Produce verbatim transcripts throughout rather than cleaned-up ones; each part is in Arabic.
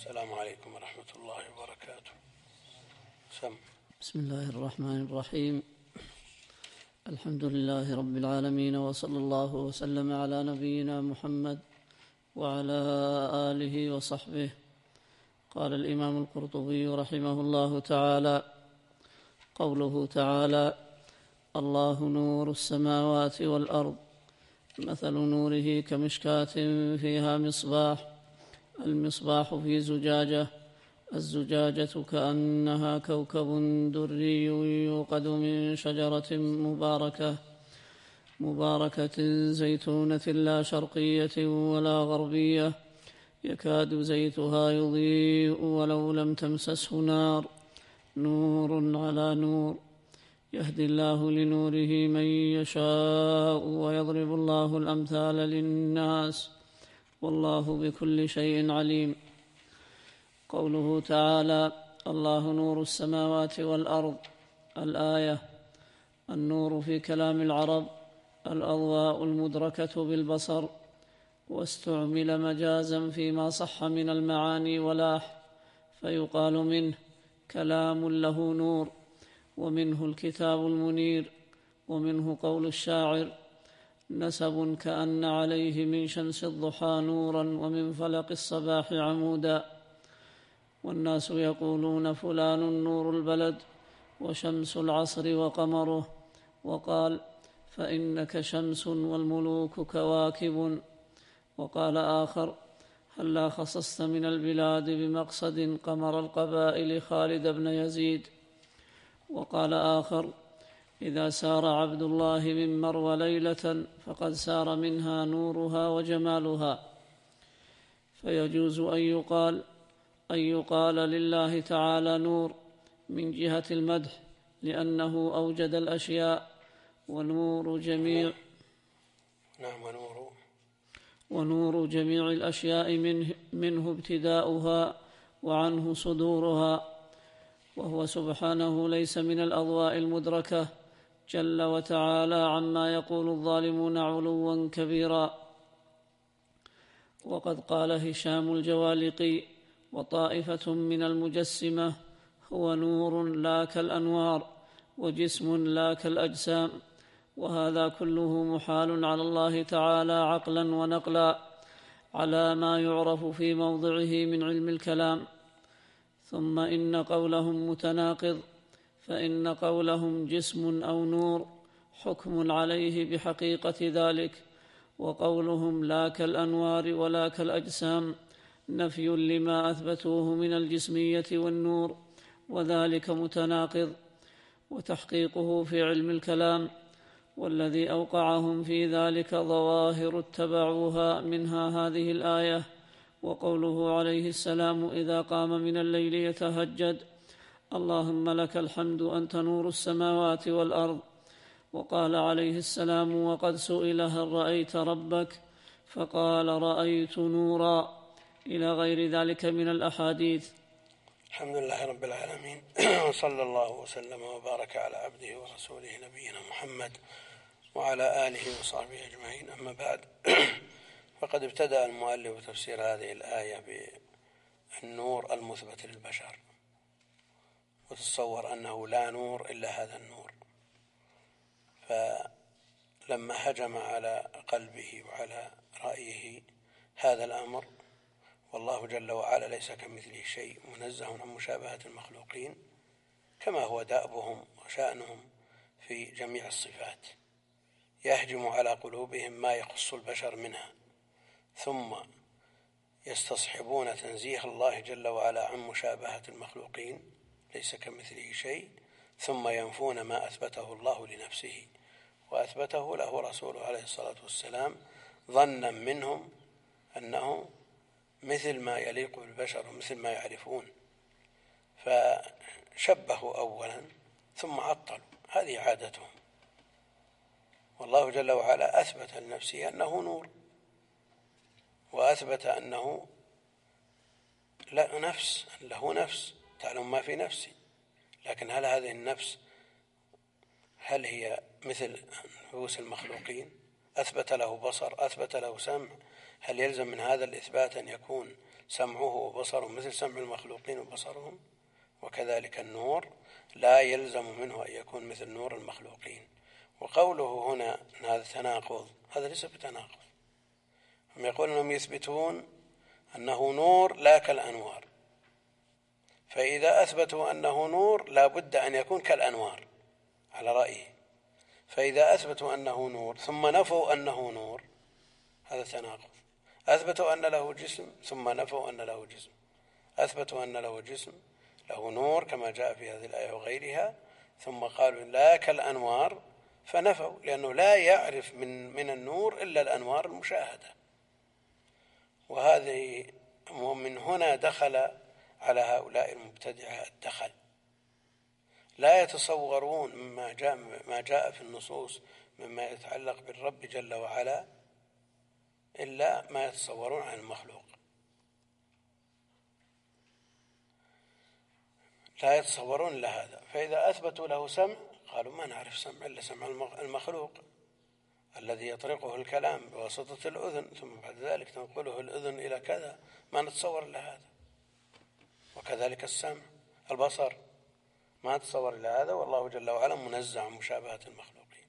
السلام عليكم ورحمة الله وبركاته. سم. بسم الله الرحمن الرحيم. الحمد لله رب العالمين، وصلى الله وسلم على نبينا محمد وعلى آله وصحبه. قال الإمام القرطبي رحمه الله تعالى: قوله تعالى: الله نور السماوات والأرض، مثل نوره كمشكاة فيها مصباح، المصباح في زجاجة، الزجاجة كأنها كوكب دري يوقد من شجرة مباركة مباركة زيتونة لا شرقية ولا غربية، يكاد زيتها يضيء ولو لم تمسسه نار، نور على نور، يهدي الله لنوره من يشاء ويضرب الله الأمثال للناس، والله بكل شيء عليم. قوله تعالى: الله نور السماوات والأرض، الآية. النور في كلام العرب الأضواء المدركة بالبصر، واستعمل مجازا فيما صح من المعاني ولاح، فيقال منه كلام له نور، ومنه الكتاب المنير، ومنه قول الشاعر: نسب كأن عليه من شمس الضحى نورا ومن فلق الصباح عمودا. والناس يقولون فلان نور البلد وشمس العصر وقمره، وقال: فإنك شمس والملوك كواكب. وقال آخر: هلا خصصت من البلاد بمقصد قمر القبائل خالد بن يزيد. وقال آخر: إذا سار عبد الله من مروى ليلة فقد سار منها نورها وجمالها. فيجوز أن يقال أن يقال لله تعالى نور من جهة المدح، لأنه أوجد الأشياء، ونور جميع نعم ونور ونور جميع الأشياء منه, منه ابتداؤها وعنه صدورها، وهو سبحانه ليس من الأضواء المدركة جل وتعالى عما يقول الظالمون علوا كبيرا. وقد قال هشام الجوالقي وطائفة من المجسمة: هو نور لا كالأنوار، وجسم لا كالأجسام. وهذا كله محال على الله تعالى عقلا ونقلا، على ما يعرف في موضعه من علم الكلام. ثم إن قولهم متناقض، فإن قولهم جسم أو نور حكم عليه بحقيقة ذلك، وقولهم لا كالأنوار ولا كالأجسام نفي لما أثبتوه من الجسمية والنور، وذلك متناقض. وتحقيقه في علم الكلام، والذي أوقعهم في ذلك ظواهر اتبعوها، منها هذه الآية، وقوله عليه السلام إذا قام من الليل يتهجد: اللهم لك الحمد أنت نور السماوات والأرض. وقال عليه السلام وقد سئل هل رأيت ربك؟ فقال رأيت نورا، إلى غير ذلك من الأحاديث. الحمد لله رب العالمين، وصلى الله وسلم وبارك على عبده ورسوله نبينا محمد وعلى آله وصحبه أجمعين. أما بعد، فقد ابتدأ المؤلف تفسير هذه الآية بالنور المثبت للبشر، وتصور أنه لا نور إلا هذا النور، فلما هجم على قلبه وعلى رأيه هذا الأمر، والله جل وعلا ليس كمثله شيء، منزه عن مشابهة المخلوقين كما هو دأبهم وشأنهم في جميع الصفات، يهجم على قلوبهم ما يخص البشر منها، ثم يستصحبون تنزيه الله جل وعلا عن مشابهة المخلوقين ليس كمثله شيء، ثم ينفون ما أثبته الله لنفسه وأثبته له رسوله عليه الصلاة والسلام، ظنا منهم أنه مثل ما يليق بالبشر ومثل ما يعرفون، فشبهوا أولا ثم عطلوا، هذه عادتهم. والله جل وعلا أثبت لنفسه أنه نور، وأثبت أنه لا نفس له نفس تعلم ما في نفسي، لكن هل هذه النفس هل هي مثل نفوس المخلوقين؟ أثبت له بصر، أثبت له سمع، هل يلزم من هذا الإثبات أن يكون سمعه وبصره مثل سمع المخلوقين وبصرهم، وكذلك النور لا يلزم منه أن يكون مثل نور المخلوقين. وقوله هنا هذا تناقض، هذا ليس بتناقض. هم يقولون أنهم يثبتون أنه نور لا كالأنوار، فإذا أثبتوا أنه نور لا بد أن يكون كالأنوار على رأيه، فإذا أثبتوا أنه نور ثم نفوا أنه نور هذا تناقض. أثبتوا أن له جسم ثم نفوا أن له جسم، أثبتوا أن له جسم له نور كما جاء في هذه الآية وغيرها، ثم قالوا لا كالأنوار فنفوا، لأنه لا يعرف من من النور إلا الأنوار المشاهدة. وهذه ومن هنا دخل على هؤلاء المبتدعة الدخل، لا يتصورون مما جاء ما جاء في النصوص مما يتعلق بالرب جل وعلا إلا ما يتصورون عن المخلوق، لا يتصورون إلا هذا. فإذا أثبتوا له سمع قالوا ما نعرف سمع إلا سمع المخلوق الذي يطرقه الكلام بواسطة الأذن، ثم بعد ذلك تنقله الأذن إلى كذا، ما نتصور إلا هذا. وكذلك السمع البصر ما نتصور إلا هذا، والله جل وعلا منزه عن مشابهة المخلوقين.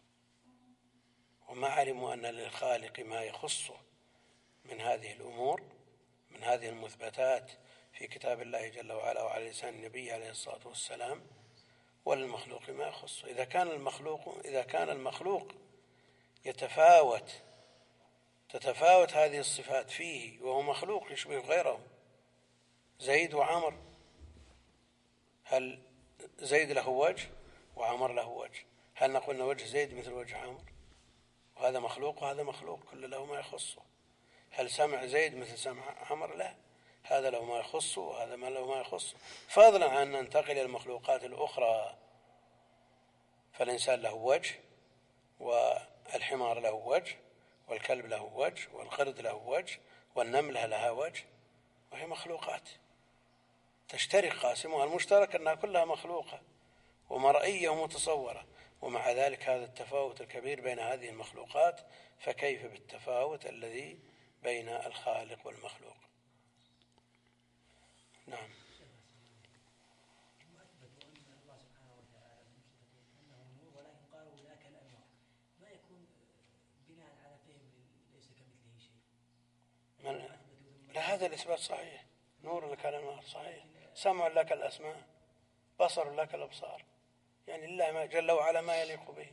وما علموا أن للخالق ما يخصه من هذه الأمور، من هذه المثبتات في كتاب الله جل وعلا وعلى لسان النبي عليه الصلاة والسلام، وللمخلوق ما يخصه. إذا كان المخلوق إذا كان المخلوق يتفاوت تتفاوت هذه الصفات فيه وهو مخلوق يشبه غيره، زيد وعمر، هل زيد له وجه وعمر له وجه؟ هل نقول أن وجه زيد مثل وجه عمر؟ وهذا مخلوق وهذا مخلوق، كل له ما يخصه. هل سمع زيد مثل سمع عمر؟ لا، هذا له ما يخصه وهذا ما له ما يخصه، فضلا عن أن ننتقل إلى المخلوقات الأخرى. فالإنسان له وجه، والحمار له وجه، والكلب له وجه، والقرد له وجه، والنملة لها وجه، وهي مخلوقات تشترك قاسمها المشترك أنها كلها مخلوقة ومرئية ومتصورة. ومع ذلك هذا التفاوت الكبير بين هذه المخلوقات، فكيف بالتفاوت الذي بين الخالق والمخلوق؟ نعم. من لا، هذا الإثبات صحيح، نور لك الأنوار صحيح، سمع لك الأسماء، بصر لك الأبصار، يعني الله ما جل وعلا ما يليق به،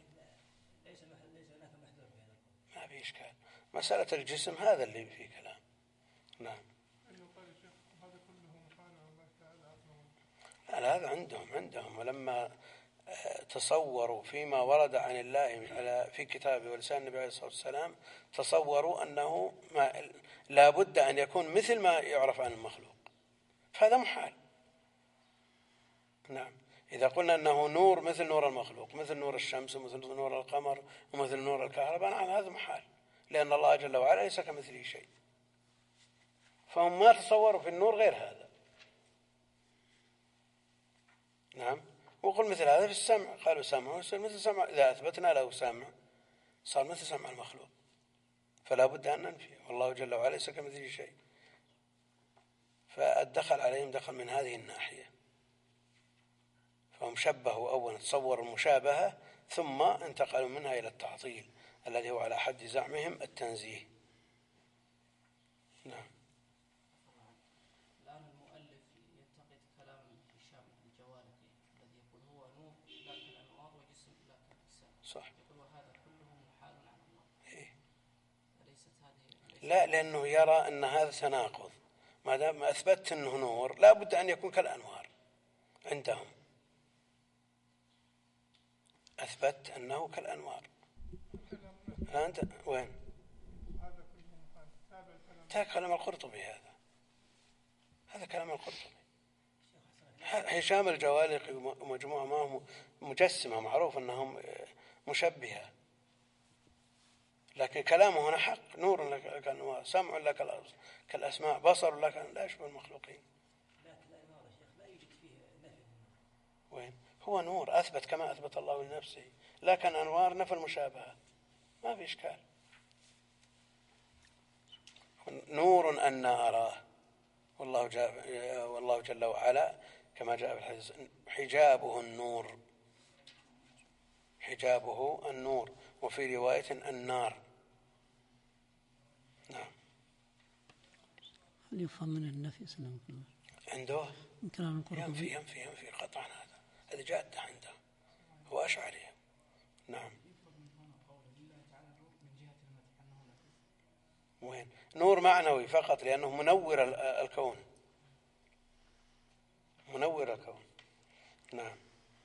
ما في إشكال. مسألة الجسم هذا اللي فيه كلام. نعم. لا، هذا عندهم عندهم ولما تصوروا فيما ورد عن الله في كتابه ولسان النبي عليه الصلاة والسلام، تصوروا أنه ما لا بد أن يكون مثل ما يعرف عن المخلوق، فهذا محال. نعم. إذا قلنا أنه نور مثل نور المخلوق، مثل نور الشمس ومثل نور القمر ومثل نور الكهرباء، نعم هذا محال، لأن الله جل وعلا ليس كمثله شيء، فهم ما تصوروا في النور غير هذا. نعم. وقل مثل هذا في السمع، قالوا سمع مثل سمع، إذا أثبتنا له سمع صار مثل سمع المخلوق، فلا بد أن ننفي، والله جل وعلا ليس كمثله شيء. فالدخل عليهم دخل من هذه الناحية، فهم شبهوا أولا، تصوروا المشابهة ثم انتقلوا منها إلى التعطيل الذي هو على حد زعمهم التنزيه. نعم. الآن المؤلف ينتقد كلام هشام الجوالقي الذي يقول هو نور لا كالأنوار وجسم لا كالأجسام. صح. يقول وهذا كله محال عن الله. إيه؟ أليست هذه؟ لا، لأنه يرى أن هذا تناقض، ما دام أثبت أنه نور لا بد أن يكون كالأنوار عندهم، أثبت أنه كالأنوار. أنت وين؟ هذا كلام القرطبي، هذا هذا كلام القرطبي. هشام الجوالقي ومجموعة ما هم مجسمة، معروف أنهم مشبهة، لكن كلامه هنا حق. نور لك الأنوار، سمع لك كالأسماء، بصر لك لا يشبه المخلوقين. وين؟ هو نور أثبت كما أثبت الله لنفسه، لكن أنوار نفى المشابهة، ما في إشكال. نور أن أراه والله, جاء والله جل وعلا كما جاء في الحديث حجابه النور، حجابه النور، وفي رواية النار. نعم. هل يفهم من النفي سنة عنده؟ من كلام القرطبي؟ ينفي ينفي ينفي قطعا، هذا هذا جادة عنده، هو أشعري. نعم. وين؟ نور معنوي فقط، لأنه منور الكون، منور الكون. نعم.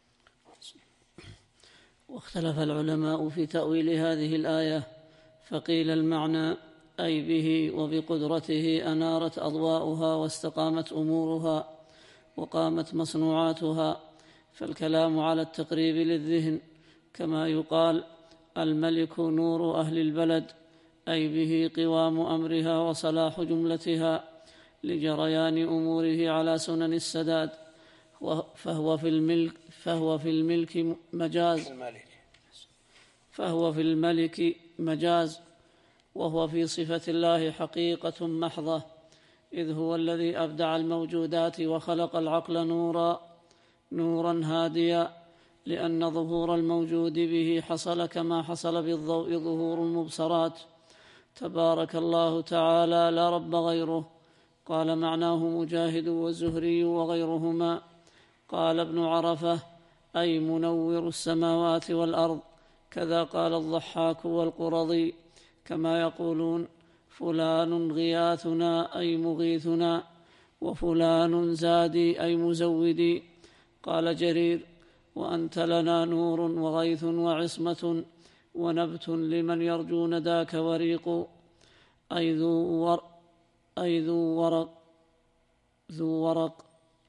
واختلف العلماء في تأويل هذه الآية، فقيل المعنى أي به وبقدرته أنارت أضواؤها واستقامت أمورها وقامت مصنوعاتها، فالكلام على التقريب للذهن، كما يقال الملك نور أهل البلد، أي به قوام أمرها وصلاح جملتها لجريان أموره على سنن السداد، فهو في الملك فهو في الملك مجاز فهو في الملك مجاز وهو في صفة الله حقيقة محضة، إذ هو الذي أبدع الموجودات وخلق العقل نورا نورا هاديا، لأن ظهور الموجود به حصل كما حصل بالضوء ظهور المبصرات. تبارك الله تعالى لا رب غيره. قال معناه مجاهد والزهري وغيرهما. قال ابن عرفة أي منور السماوات والأرض، كذا قال الضحاك والقرظي، كما يقولون فلان غياثنا أي مغيثنا، وفلان زادي أي مزودي. قال جرير وأنت لنا نور وغيث وعصمة ونبت لمن يرجو نداك وريق، أي ذو ورق, أي ذو ورق, ذو ورق.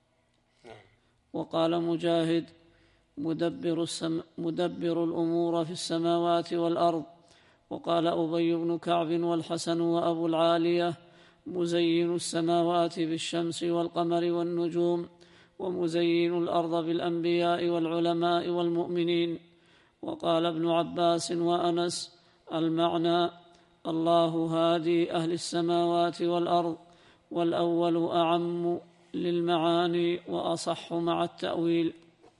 وقال مجاهد مدبر, السم مدبر الأمور في السماوات والأرض. وقال أبي بن كعب والحسن وأبو العالية مزين السماوات بالشمس والقمر والنجوم، ومزين الأرض بالأنبياء والعلماء والمؤمنين. وقال ابن عباس وأنس المعنى الله هادي أهل السماوات والأرض، والأول أعم للمعاني وأصح مع التأويل.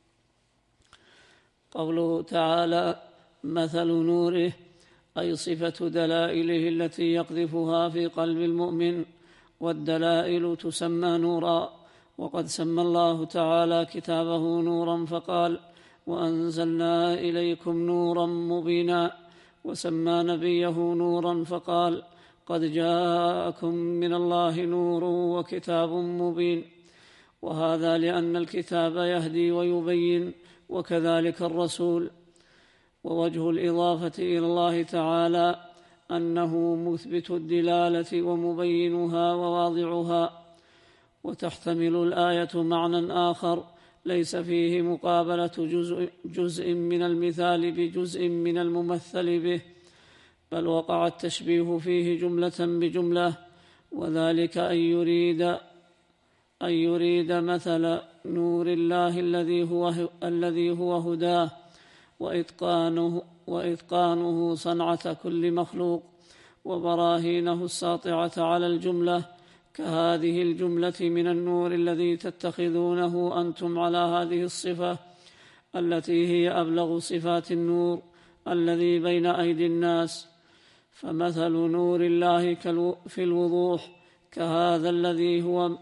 قوله تعالى مثل نوره أي صفة دلائله التي يقذفها في قلب المؤمن، والدلائل تسمى نورا، وقد سمى الله تعالى كتابه نورا فقال وأنزلنا إليكم نورا مبينا، وسمى نبيه نورا فقال قد جاءكم من الله نور وكتاب مبين. وهذا لأن الكتاب يهدي ويبين، وكذلك الرسول. ووجه الإضافة إلى الله تعالى أنه مثبت الدلالة ومبينها وواضعها. وتحتمل الآية معنى آخر ليس فيه مقابلة جزء, جزء من المثال بجزء من الممثل به، بل وقع التشبيه فيه جملة بجملة، وذلك أن يريد أن يريد مثل نور الله الذي هو الذي هو هداه وإتقانه وإتقانه صنعة كل مخلوق، وبراهينه الساطعة على الجملة، كهذه الجملة من النور الذي تتخذونه أنتم على هذه الصفة التي هي أبلغ صفات النور الذي بين أيدي الناس. فمثل نور الله في الوضوح كهذا الذي هو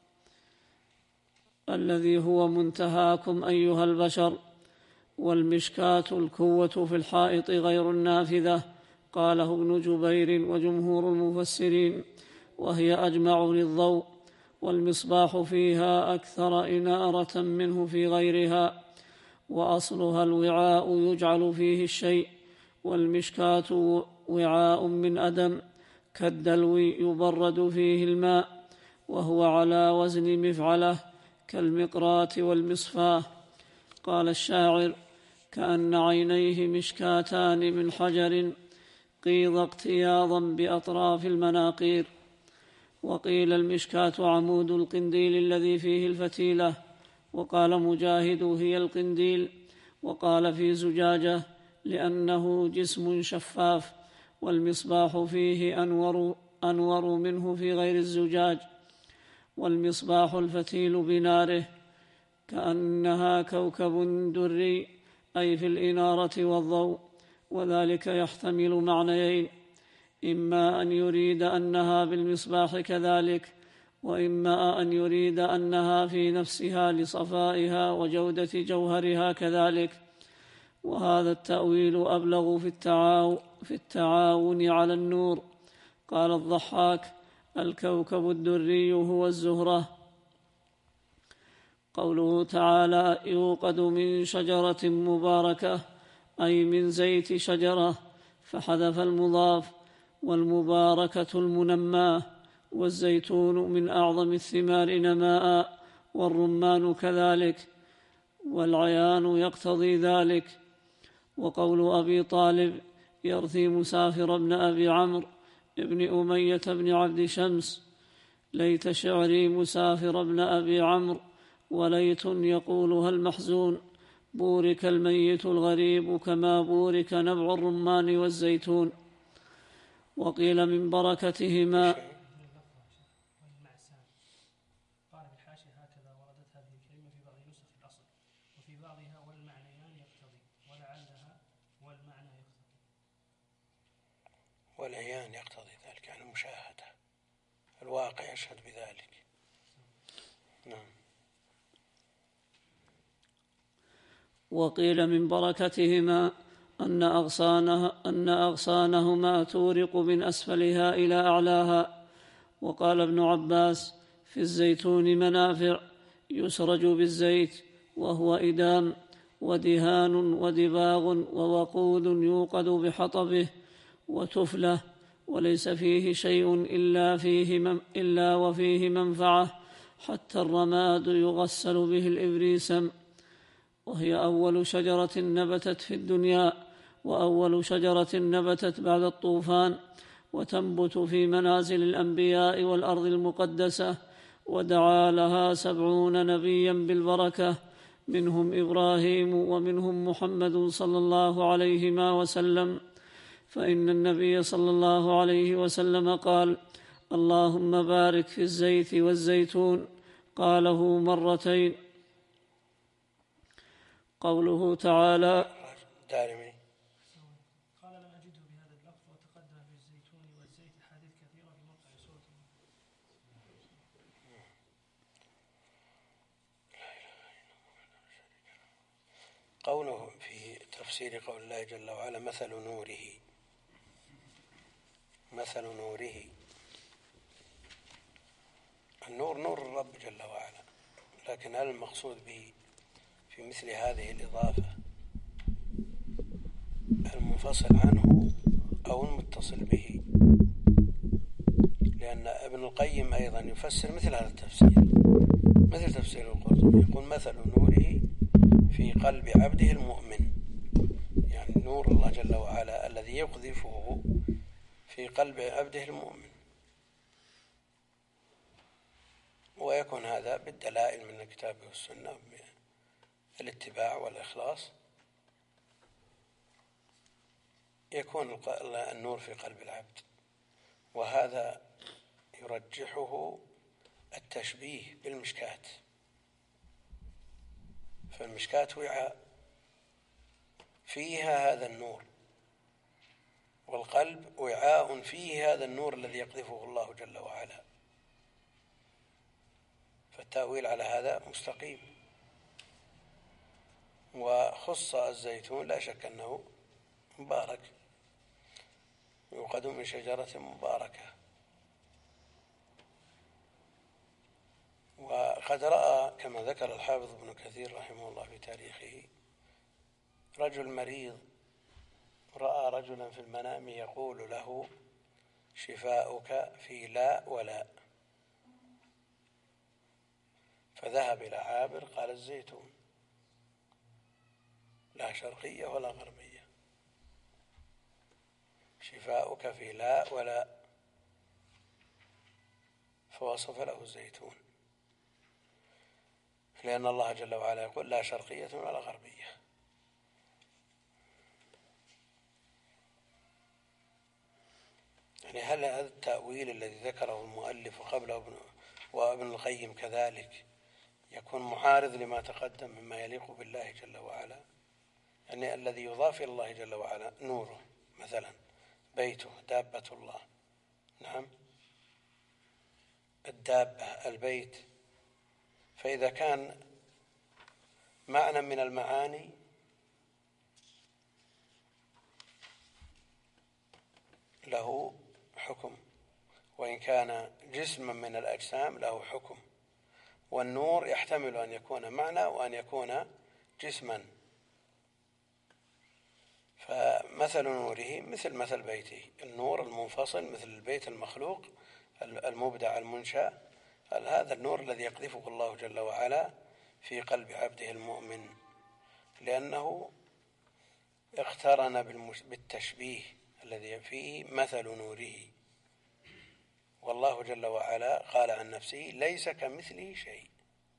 الذي هو منتهاكم أيها البشر. والمشكاة الكوة في الحائط غير النافذة، قاله ابن جبير وجمهور المفسرين، وهي أجمع للضوء، والمصباح فيها أكثر إنارة منه في غيرها، وأصلها الوعاء يجعل فيه الشيء، والمشكاة وعاء من أدم كالدلو يبرد فيه الماء، وهو على وزن مفعله كالمقراة والمصفاة. قال الشاعر كأن عينيه مشكاتان من حجر قيض اقتياضا بأطراف المناقير. وقيل المشكاة عمود القنديل الذي فيه الفتيلة، وقال مجاهد هي القنديل، وقال في زجاجة لأنه جسم شفاف، والمصباح فيه أنور, أنور منه في غير الزجاج. والمصباح الفتيل بناره، كأنها كوكب دري، أي في الإنارة والضوء. وذلك يحتمل معنيين: إما أن يريد أنها بالمصباح كذلك، وإما أن يريد أنها في نفسها لصفائها وجودة جوهرها كذلك. وهذا التأويل أبلغ في التعاون, في التعاون على النور. قال الضحاك: الكوكب الدري هو الزهرة. قوله تعالى: يوقد من شجرة مباركة، أي من زيت شجرة، فحذف المضاف. والمباركة المنماة، والزيتون من أعظم الثمار نماء، والرمان كذلك، والعيان يقتضي ذلك. وقول أبي طالب: يرثي مسافر ابن أبي عمرو ابن أمية بن عبد شمس: ليت شعري مسافر ابن أبي عمرو، وليت يقولها المحزون: بورك الميت الغريب كما بورك نبع الرمان والزيتون. وقيل من بركتهما والعيان يقتضي ذلك، يعني مشاهدة، الواقع يشهد بذلك. نعم. وقيل من بركتهما أن أغصانها أن أغصانهما تورق من أسفلها إلى أعلاها. وقال ابن عباس: في الزيتون منافع يسرج بالزيت، وهو إدام ودهان ودباغ ووقود يوقد بحطبه وتفلة، وليس فيه شيء إلا, فيه من إلا وفيه منفعة، حتى الرماد يغسل به الإبريسم، وهي أول شجرة نبتت في الدنيا، وأول شجرة نبتت بعد الطوفان، وتنبت في منازل الأنبياء والأرض المقدسة. ودعا لها سبعون نبيا بالبركة، منهم إبراهيم ومنهم محمد صلى الله عليه وسلم. فإن النبي صلى الله عليه وسلم قال: اللهم بارك في الزيت والزيتون، قاله مرتين. قوله تعالى: دارمي قال: لم أجده بهذا اللفظ، وتقدم في الزيتون والزيت حديث كثيرة في موقع سورة. قوله في تفسير قول الله جل وعلا: مثل نوره، مثل نوره، النور نور الرب جل وعلا، لكن هل المقصود به في مثل هذه الإضافة المنفصل عنه أو المتصل به؟ لأن ابن القيم أيضا يفسر مثل هذا التفسير، مثل تفسير القرطبي، يقول: مثل نوره في قلب عبده المؤمن، يعني نور الله جل وعلا الذي يقذفه في قلب عبده المؤمن. ويكون هذا بالدلائل من الكتاب والسنة، الاتباع والإخلاص، يكون النور في قلب العبد. وهذا يرجحه التشبيه بالمشكاة، فالمشكاة وعاء فيها هذا النور، والقلب وعاء فيه هذا النور الذي يقذفه الله جل وعلا. فالتأويل على هذا مستقيم. وخص الزيتون لا شك أنه مبارك، يوقد من شجرة مباركة. وقد رأى كما ذكر الحافظ ابن كثير رحمه الله في تاريخه رجل مريض، رأى رجلا في المنام يقول له: شفاؤك في لا ولا. فذهب إلى عابر قال: الزيتون، لا شرقية ولا غربية، شفاؤك في لا ولا. فوصف له الزيتون، لأن الله جل وعلا يقول: لا شرقية ولا غربية. يعني هل هذا التأويل الذي ذكره المؤلف وقبله ابن وابن القيم كذلك يكون معارض لما تقدم مما يليق بالله جل وعلا. يعني الذي يضاف إلى الله جل وعلا نوره مثلا، بيته، دابة الله. نعم، الدابة، البيت. فإذا كان معنى من المعاني له حكم، وإن كان جسما من الأجسام له حكم. والنور يحتمل أن يكون معنى وأن يكون جسما. فمثل نوره مثل مثل بيته، النور المنفصل مثل البيت المخلوق المبدع المنشأ. هذا النور الذي يقذفه الله جل وعلا في قلب عبده المؤمن، لأنه اقترن بالتشبيه الذي فيه مثل نوره. والله جل وعلا قال عن نفسه ليس كمثله شيء،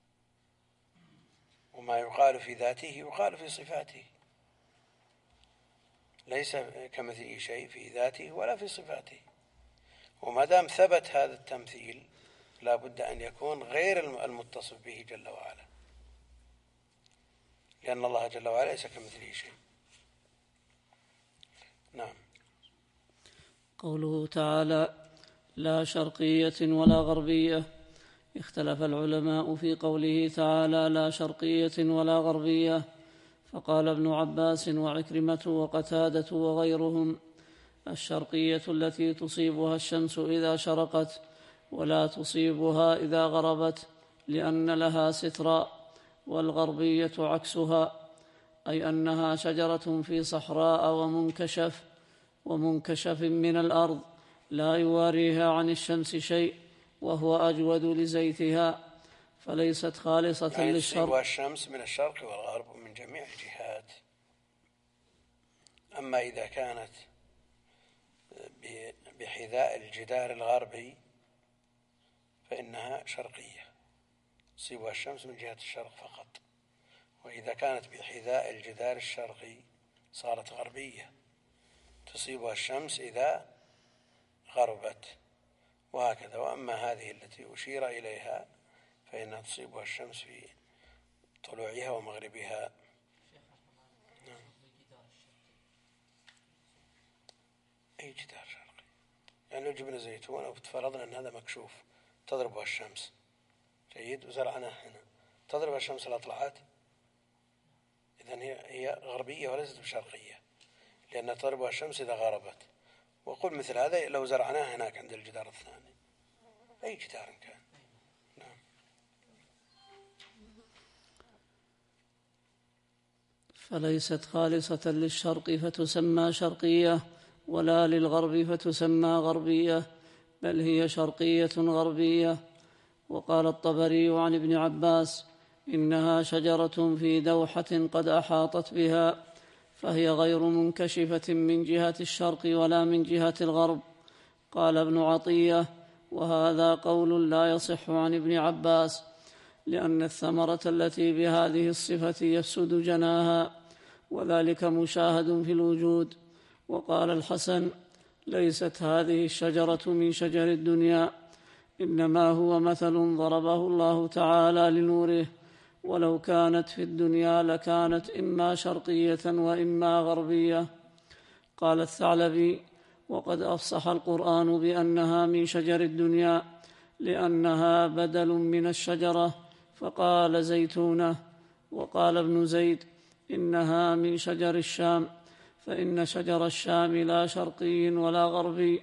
وما يقال في ذاته يقال في صفاته. ليس كمثله شيء في ذاته ولا في صفاته. وما دام ثبت هذا التمثيل لا بد أن يكون غير المتصف به جل وعلا، لأن الله جل وعلا ليس كمثله شيء. نعم. قوله تعالى لا شرقية ولا غربية. اختلف العلماء في قوله تعالى لا شرقية ولا غربية، فقال ابن عباس وعكرمة وقتادة وغيرهم الشرقية التي تصيبها الشمس إذا شرقت ولا تصيبها إذا غربت لأن لها سترا، والغربية عكسها، أي أنها شجرة في صحراء ومنكشف ومنكشف من الأرض لا يواريها عن الشمس شيء، وهو أجود لزيتها، فليست خالصة يعني للشرق. والشمس من الشرق والغرب من جميع الجهات. أما إذا كانت بحذاء الجدار الغربي فإنها شرقية، تصيبها الشمس من جهة الشرق فقط. وإذا كانت بحذاء الجدار الشرقي صارت غربية، تصيبها الشمس إذا غربت، وهكذا. وأما هذه التي أشير إليها فإنها تصيبها الشمس في طلوعها ومغربها. أي جدار شرقي، يعني لو جبنا زيتون أو فرضنا أن هذا مكشوف تضربها الشمس، جيد، وزرعناه هنا، تضربها الشمس لا طلعت، إذن هي هي غربية وليست بشرقية، لأنها تضربها الشمس إذا غربت. وقل مثل هذا لو زرعناه هناك عند الجدار الثاني، أي جدار كان. نعم. فليست خالصة للشرق فتسمى شرقية، ولا للغرب فتسمى غربية، بل هي شرقية غربية. وقال الطبري عن ابن عباس إنها شجرة في دوحة قد أحاطت بها، فهي غير منكشفة من جهة الشرق ولا من جهة الغرب. قال ابن عطية وهذا قول لا يصح عن ابن عباس، لأن الثمرة التي بهذه الصفة يفسد جناها، وذلك مشاهد في الوجود. وقال الحسن ليست هذه الشجرة من شجر الدنيا، إنما هو مثل ضربه الله تعالى لنوره، ولو كانت في الدنيا لكانت إما شرقية وإما غربية. قال الثعلبي وقد أفصح القرآن بأنها من شجر الدنيا لأنها بدل من الشجرة، فقال زيتونة. وقال ابن زيد إنها من شجر الشام، فإن شجر الشام لا شرقي ولا غربي،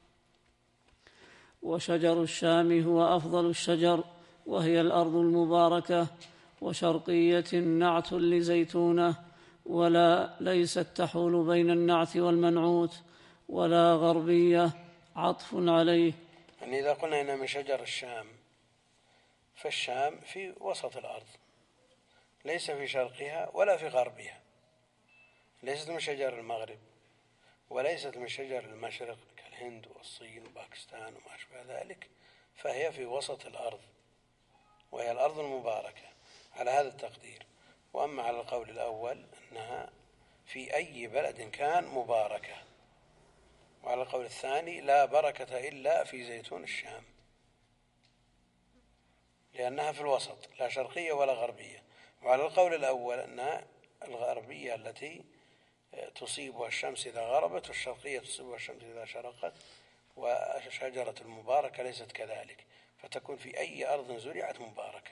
وشجر الشام هو أفضل الشجر، وهي الأرض المباركة. وشرقية نعت لزيتونة، ولا ليست تحول بين النعت والمنعوت، ولا غربية عطف عليه. يعني إذا قلنا إنها من شجر الشام، فالشام في وسط الأرض، ليس في شرقها ولا في غربها، ليست من شجر المغرب وليست من شجر المشرق كالهند والصين وباكستان وما أشبه ذلك، فهي في وسط الأرض، وهي الأرض المباركة على هذا التقدير. وأما على القول الأول أنها في أي بلد كان مباركة، وعلى القول الثاني لا بركة إلا في زيتون الشام. لأنها في الوسط لا شرقية ولا غربية. وعلى القول الأول أنها الغربية التي تصيبها الشمس إذا غربت، والشرقية تصيبها الشمس إذا شرقت، وشجرة المباركة ليست كذلك، فتكون في أي أرض زرعت مباركة.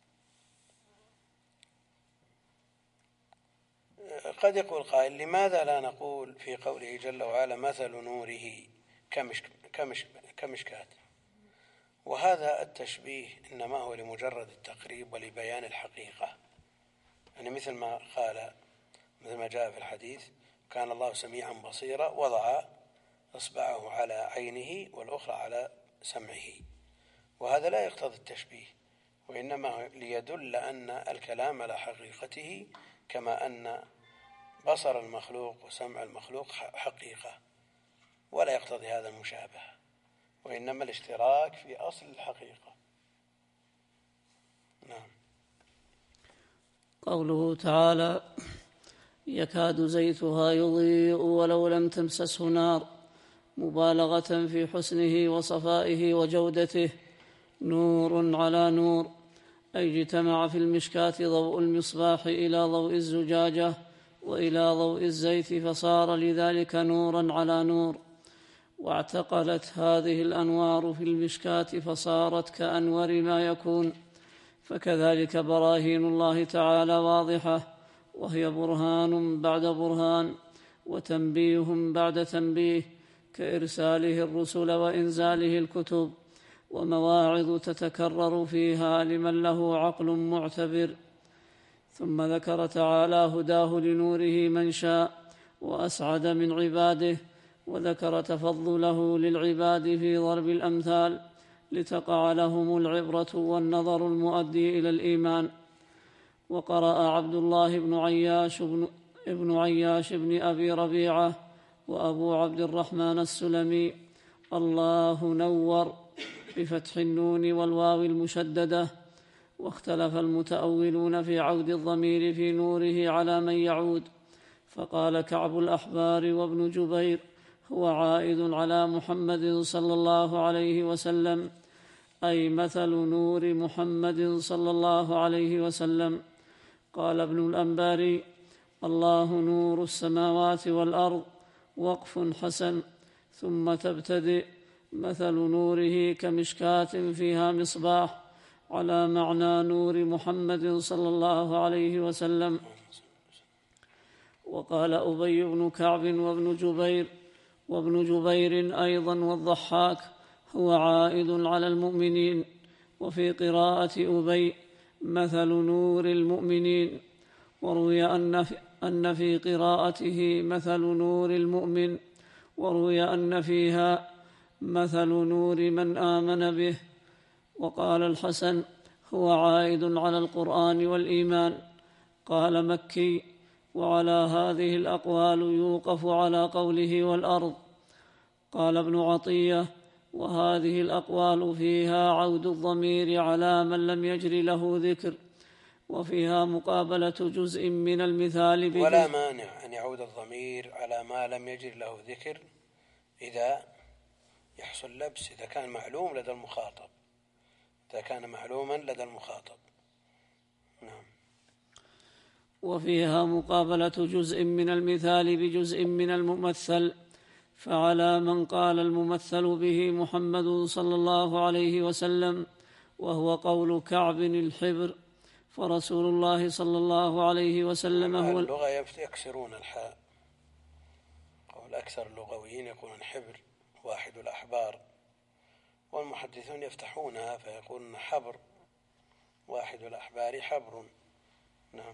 قد يقول قائل: لماذا لا نقول في قوله جل وعلا مثل نوره كمشك كمشك كمشكاة؟ وهذا التشبيه إنما هو لمجرد التقريب ولبيان الحقيقة، يعني مثل ما قال مثل ما جاء في الحديث: كان الله سميعا بصيرا، وضع إصبعه على عينه والأخرى على سمعه، وهذا لا يقتضي التشبيه، وإنما ليدل أن الكلام على حقيقته، كما أن بصر المخلوق وسمع المخلوق حقيقة، ولا يقتضي هذا المشابهة، وإنما الاشتراك في أصل الحقيقة. نعم. قوله تعالى: يكاد زيتها يضيء ولو لم تمسسه نار، مبالغة في حسنه وصفائه وجودته، نور على نور، أي اجتمع في المشكاة ضوء المصباح إلى ضوء الزجاجة وإلى ضوء الزيت، فصار لذلك نورا على نور. واعتقلت هذه الأنوار في المشكاة فصارت كأنور ما يكون. فكذلك براهين الله تعالى واضحة، وهي برهان بعد برهان، وتنبيه بعد تنبيه، كإرساله الرسل وإنزاله الكتب، ومواعظ تتكرر فيها لمن له عقل معتبر. ثم ذكر تعالى هداه لنوره من شاء وأسعد من عباده، وذكر تفضله للعباد في ضرب الأمثال لتقع لهم العبرة والنظر المؤدي إلى الإيمان. وقرأ عبد الله بن عياش بن, ابن عياش بن أبي ربيعة وأبو عبد الرحمن السلمي: الله نور بفتح النون والواو المشددة. واختلف المتأولون في عود الضمير في نوره على من يعود، فقال كعب الأحبار وابن جبير: هو عائد على محمد صلى الله عليه وسلم، أي مثل نور محمد صلى الله عليه وسلم. قال ابن الأنباري: الله نور السماوات والأرض، وقف حسن، ثم تبتدئ: مثل نوره كمشكاة فيها مصباح، على معنى نور محمد صلى الله عليه وسلم. وقال أبي بن كعب وابن جبير وابن جبير أيضا والضحاك: هو عائد على المؤمنين. وفي قراءة أبي: مثل نور المؤمنين. وروي أن في قراءته مثل نور المؤمن، وروي أن فيها مثل نور من آمن به. وقال الحسن: هو عائد على القرآن والإيمان. قال مكي: وعلى هذه الأقوال يوقف على قوله والأرض. قال ابن عطية: وهذه الأقوال فيها عود الضمير على من لم يجر له ذكر، وفيها مقابلة جزء من المثال بجزء. ولا مانع أن يعود الضمير على ما لم يجر له ذكر إذا يحصل لبس، إذا كان معلوم لدى المخاطب، إذا كان معلوما لدى المخاطب. نعم. وفيها مقابلة جزء من المثال بجزء من الممثل، فعلى من قال الممثل به محمد صلى الله عليه وسلم، وهو قول كعب الحبر، فرسول الله صلى الله عليه وسلم هو اللغة يكسرون الحاء، قول أكثر اللغويين يقولون حبر واحد الأحبار، والمحدثون يفتحونها فيقولون حبر واحد الأحبار حبر. نعم.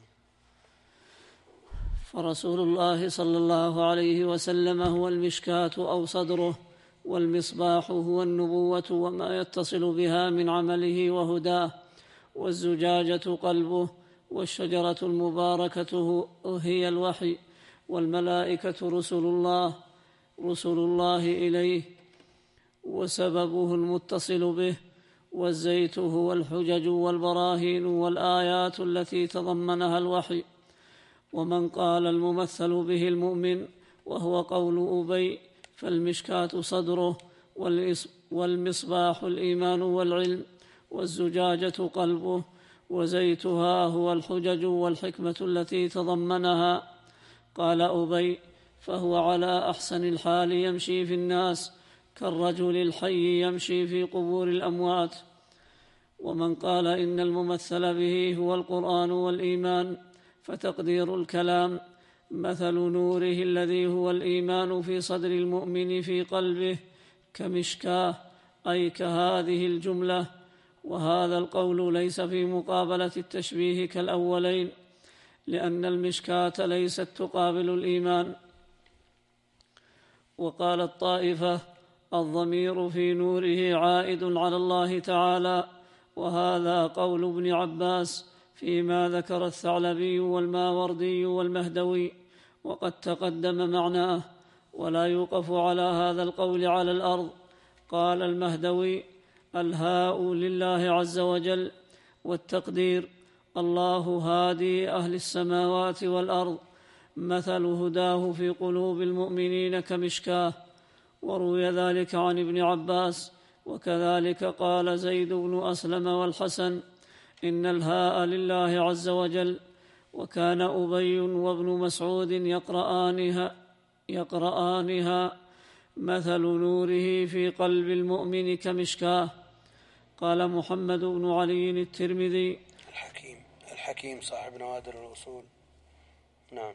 فرسول الله صلى الله عليه وسلم هو المشكاة أو صدره، والمصباح هو النبوة وما يتصل بها من عمله وهداه، والزجاجة قلبه، والشجرة المباركة هي الوحي، والملائكة رسل الله رسل الله إليه وسببه المتصل به، والزيت هو الحجج والبراهين والآيات التي تضمنها الوحي. ومن قال الممثل به المؤمن وهو قول أبي، فالمشكاة صدره، والمصباح الإيمان والعلم، والزجاجة قلبه، وزيتها هو الحجج والحكمة التي تضمنها. قال أبي: فهو على أحسن الحال يمشي في الناس كالرجل الحي يمشي في قبور الأموات. ومن قال إن الممثل به هو القرآن والإيمان فتقدير الكلام: مثل نوره الذي هو الإيمان في صدر المؤمن في قلبه كمشكاه، أي كهذه الجملة. وهذا القول ليس في مقابلة التشبيه كالأولين، لأن المشكاة ليست تقابل الإيمان. وقال الطائفة: الضمير في نوره عائد على الله تعالى، وهذا قول ابن عباس فيما ذكر الثعلبي والماوردي والمهدوي، وقد تقدم معناه، ولا يوقف على هذا القول على الأرض. قال المهدوي: الهاء لله عز وجل، والتقدير: الله هادي أهل السماوات والأرض، مثل هداه في قلوب المؤمنين كمشكاه. وروي ذلك عن ابن عباس. وكذلك قال زيد بن أسلم والحسن: إن الهاء لله عز وجل. وكان أبي وابن مسعود يقرآنها, يقرآنها مثل نوره في قلب المؤمن كمشكاه. قال محمد بن علي الترمذي: الحكيم الحكيم صاحب نوادر الأصول. نعم.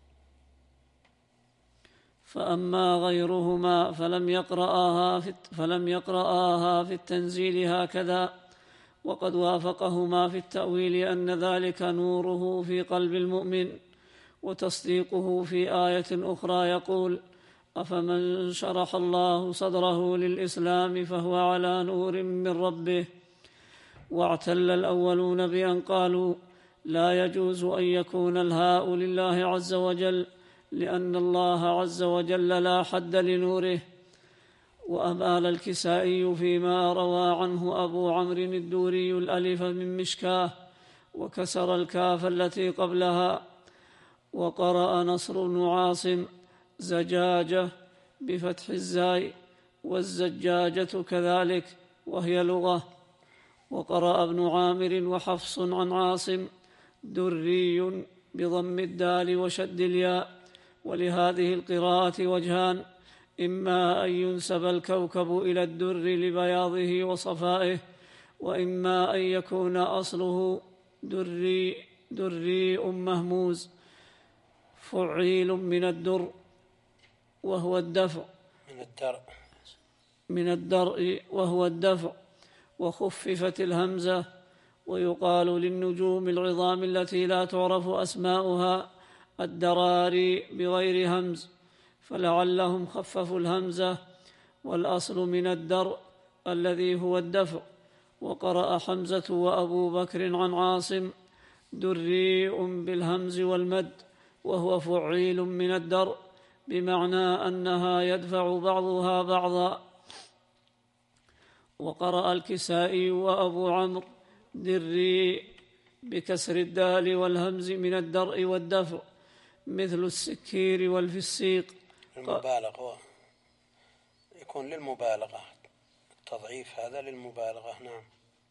فأما غيرهما فلم يقرآها في, فلم يقرآها في التنزيل هكذا، وقد وافقهما في التأويل أن ذلك نوره في قلب المؤمن، وتصديقه في آية أخرى يقول: أفمن شرح الله صدره للإسلام فهو على نور من ربه. واعتل الأولون بأن قالوا: لا يجوز أن يكون الهاء لله عز وجل، لأن الله عز وجل لا حد لنوره. وأمال الكسائي فيما روى عنه أبو عمرو الدوري الألف من مشكاه، وكسر الكاف التي قبلها. وقرأ نصر بن عاصم: زجاجة بفتح الزاي، والزجاجة كذلك، وهي لغة. وقرأ ابن عامر وحفص عن عاصم: دري بضم الدال وشد الياء. ولهذه القراءة وجهان: إما أن ينسب الكوكب إلى الدر لبياضه وصفائه، وإما أن يكون أصله دري دريء مهموز فعيل من الدر، وهو الدفع من الدرء من الدرء وهو الدفع، وخففت الهمزة. ويقال للنجوم العظام التي لا تعرف أسماؤها الدراري بغير همز، فلعلهم خففوا الهمزة، والأصل من الدرء الذي هو الدفع. وقرأ حمزة وأبو بكر عن عاصم: دريء بالهمز والمد، وهو فعيل من الدرء، بمعنى أنها يدفع بعضها بعضا. وقرأ الكسائي وأبو عمرو: دري بكسر الدال والهمز من الدرء والدفع، مثل السكير والفسيق. المبالغة يكون للمبالغة، التضعيف هذا للمبالغة. نعم.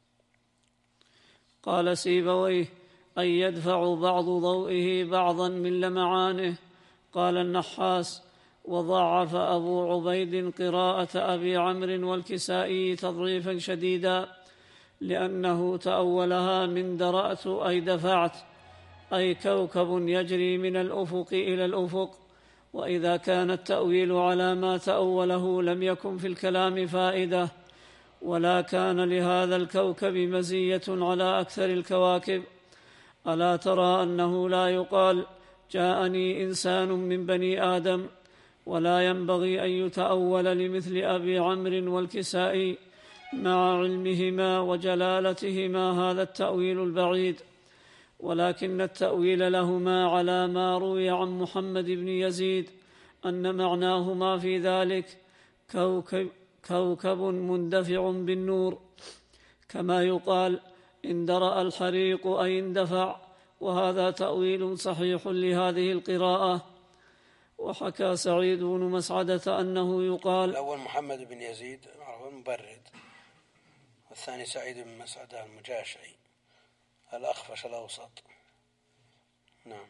قال سيبويه: أن يدفع بعض ضوئه بعضا من لمعانه. قال النحاس: وضعف أبو عبيد قراءة أبي عمرو والكسائي تضعيفا شديدا، لأنه تأولها من درأت أي دفعت، أي كوكب يجري من الأفق إلى الأفق. وإذا كان التأويل على ما تأوله لم يكن في الكلام فائدة، ولا كان لهذا الكوكب مزية على أكثر الكواكب. ألا ترى أنه لا يقال جاءني إنسان من بني آدم، ولا ينبغي أن يتأول لمثل أبي عمرو والكسائي مع علمهما وجلالتهما هذا التأويل البعيد. ولكن التأويل لهما على ما روي عن محمد بن يزيد أن معناهما في ذلك كوكب, كوكب مندفع بالنور، كما يقال اندرأ الحريق أي اندفع، وهذا تأويل صحيح لهذه القراءة. وحكى سعيد بن مسعدة أنه يقال: الأول محمد بن يزيد المبرد، والثاني سعيد بن مسعدة المجاشعي الأخفش الأوسط. نعم.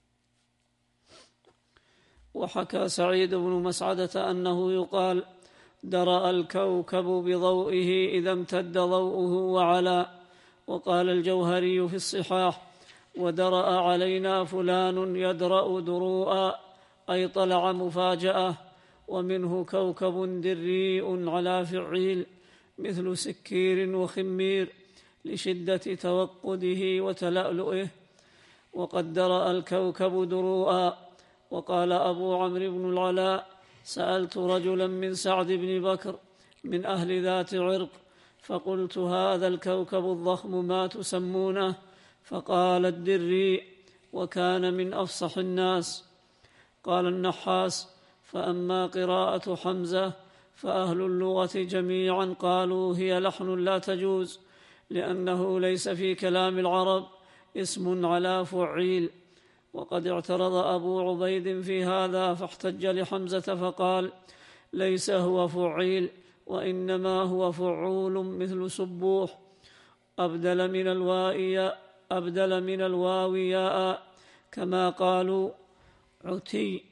وحكى سعيد بن مسعدة أنه يقال: درأ الكوكب بضوئه إذا امتد ضوءه وعلا. وقال الجوهري في الصحاح: ودرأ علينا فلان يدرأ دروءا، أي طلع مفاجأة. ومنه كوكب دريء على فعيل، مثل سكير وخمير، لشدة توقده وتلألؤه. وقد درأ الكوكب دروءا. وقال أبو عمرو بن العلاء: سألت رجلا من سعد بن بكر من أهل ذات عرق، فقلت: هذا الكوكب الضخم ما تسمونه؟ فقال: الدري، وكان من أفصح الناس. قال النحاس: فأما قراءة حمزة فأهل اللغة جميعا قالوا هي لحن لا تجوز، لأنه ليس في كلام العرب اسم على فعيل. وقد اعترض أبو عبيد في هذا فاحتج لحمزة فقال: ليس هو فعيل، وإنما هو فعول مثل سبوح، أبدل من الواو أبدل من الواو ياء، كما قالوا عتي.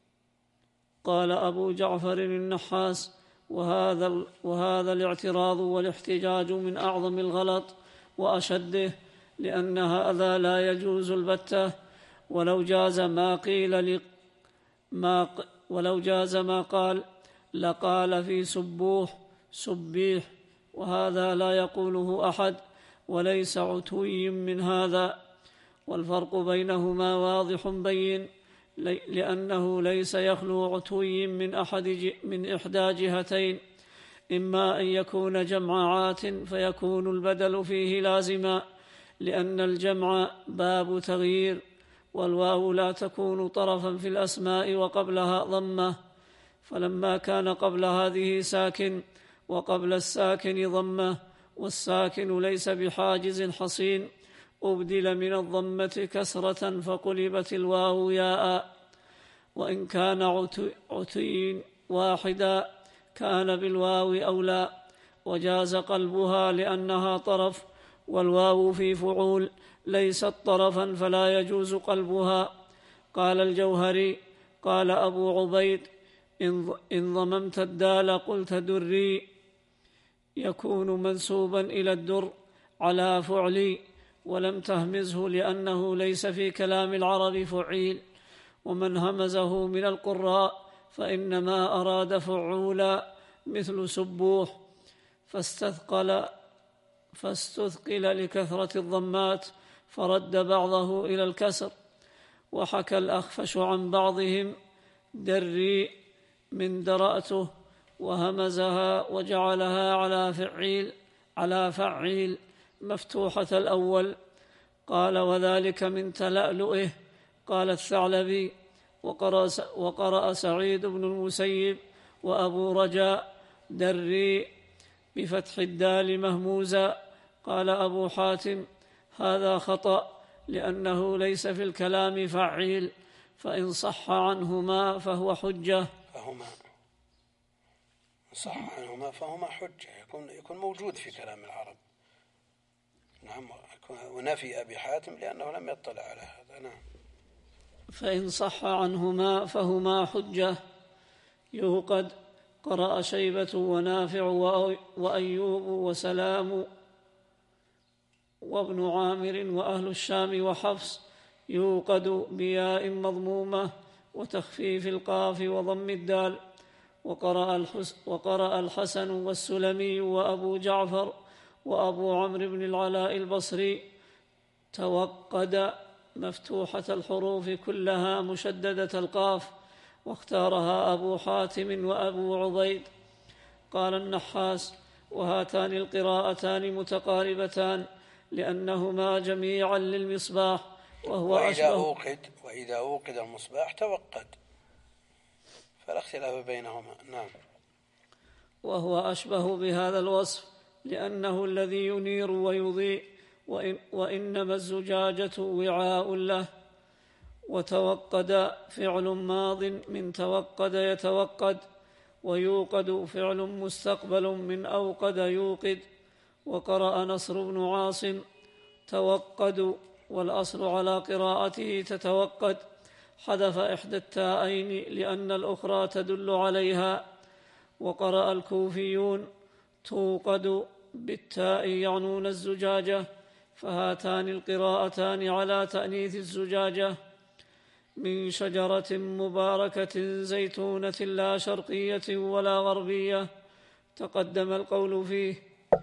قال أبو جعفر النحاس: وهذا, وهذا الاعتراض والاحتجاج من أعظم الغلط وأشده، لأن هذا لا يجوز البتة. ولو جاز ما قيل ما ولو جاز ما قال لقال في سبوح سبيح، وهذا لا يقوله أحد، وليس عتوي من هذا. والفرق بينهما واضح بين، لأنه ليس يخلو عتوي من أحد من إحدى جهتين: إما أن يكون جمعات فيكون البدل فيه لازما، لأن الجمع باب تغيير، والواو لا تكون طرفا في الأسماء وقبلها ضمة، فلما كان قبل هذه ساكن وقبل الساكن ضمة، والساكن ليس بحاجز حصين، أبدل من الضمة كسرة فقلبت الواو ياء. وإن كان عتي واحدا كان بالواو أولى، وجاز قلبها لأنها طرف، والواو في فعول ليست طرفا فلا يجوز قلبها. قال الجوهري: قال أبو عبيد: إن ضممت الدال قلت دري، يكون منسوبا إلى الدر على فعلي، ولم تهمزه لأنه ليس في كلام العرب فعيل. ومن همزه من القراء فإنما أراد فعولا مثل سبوح، فاستثقل فاستثقل لكثرة الضمات، فرد بعضه إلى الكسر. وحكى الأخفش عن بعضهم: دري من درأته، وهمزها وجعلها على فعيل على فعيل مفتوحة الأول. قال: وذلك من تلألؤه. قال الثعلبي: وقرأ, وقرأ سعيد بن المسيب وأبو رجاء دري بفتح الدال مهموزا. قال أبو حاتم: هذا خطأ، لأنه ليس في الكلام فعيل، فإن صح عنهما فهو حجة. فهما صح عنهما فهما حجة، يكون يكون موجود في كلام العرب. نعم. ونفي أبي حاتم لأنه لم يطلع على هذا. نعم. فإن صح عنهما فهما حجة. يوقد: قرأ شيبة ونافع وأيوب وسلام وابن عامر وأهل الشام وحفص. يوقد بياء مضمومة وتخفيف القاف وضم الدال. وقرأ, الحس وقرأ الحسن والسلمي وأبو جعفر وأبو عمرو بن العلاء البصري توقد مفتوحة الحروف كلها مشددة القاف، واختارها أبو حاتم وأبو عبيد. قال النحاس: وهاتان القراءتان متقاربتان، لأنهما جميعا للمصباح، وهو وإذا أشبه أوقد وإذا أوقد المصباح توقد، فلا اختلاف بينهما. نعم. وهو أشبه بهذا الوصف، لأنه الذي ينير ويضيء، وإن وإنما الزجاجة وعاء له. وتوقد فعل ماض من توقد يتوقد، ويوقد فعل مستقبل من أوقد يوقد. وقرأ نصر بن عاصم توقد، والأصل على قراءته تتوقد، حذف إحدى التاءين لأن الأخرى تدل عليها. وقرأ الكوفيون توقد بالتاء يعنون الزجاجة، فهاتان القراءتان على تأنيث الزجاجة. من شجرة مباركة زيتونة لا شرقية ولا غربية، تقدم القول فيه.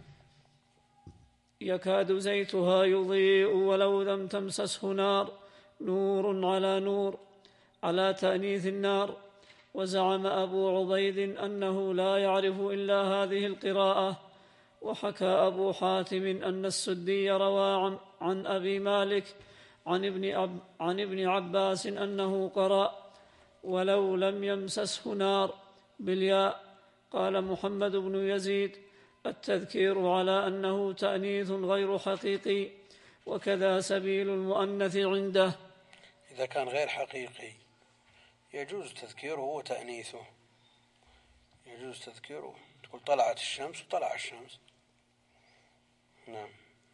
يكاد زيتها يضيء ولو لم تمسسه نار، نور على نور، على تأنيث النار. وزعم أبو عبيد أنه لا يعرف إلا هذه القراءة. وحكى أبو حاتم أن السدي روى عن أبي مالك عن ابن, عب عن ابن عباس أنه قرأ ولو لم يمسسه نار بالياء. قال محمد بن يزيد: التذكير على أنه تأنيث غير حقيقي، وكذا سبيل المؤنث عنده. إذا كان غير حقيقي يجوز تذكيره وتأنيثه، يجوز تذكيره، تقول طلعت الشمس وطلع الشمس. نعم.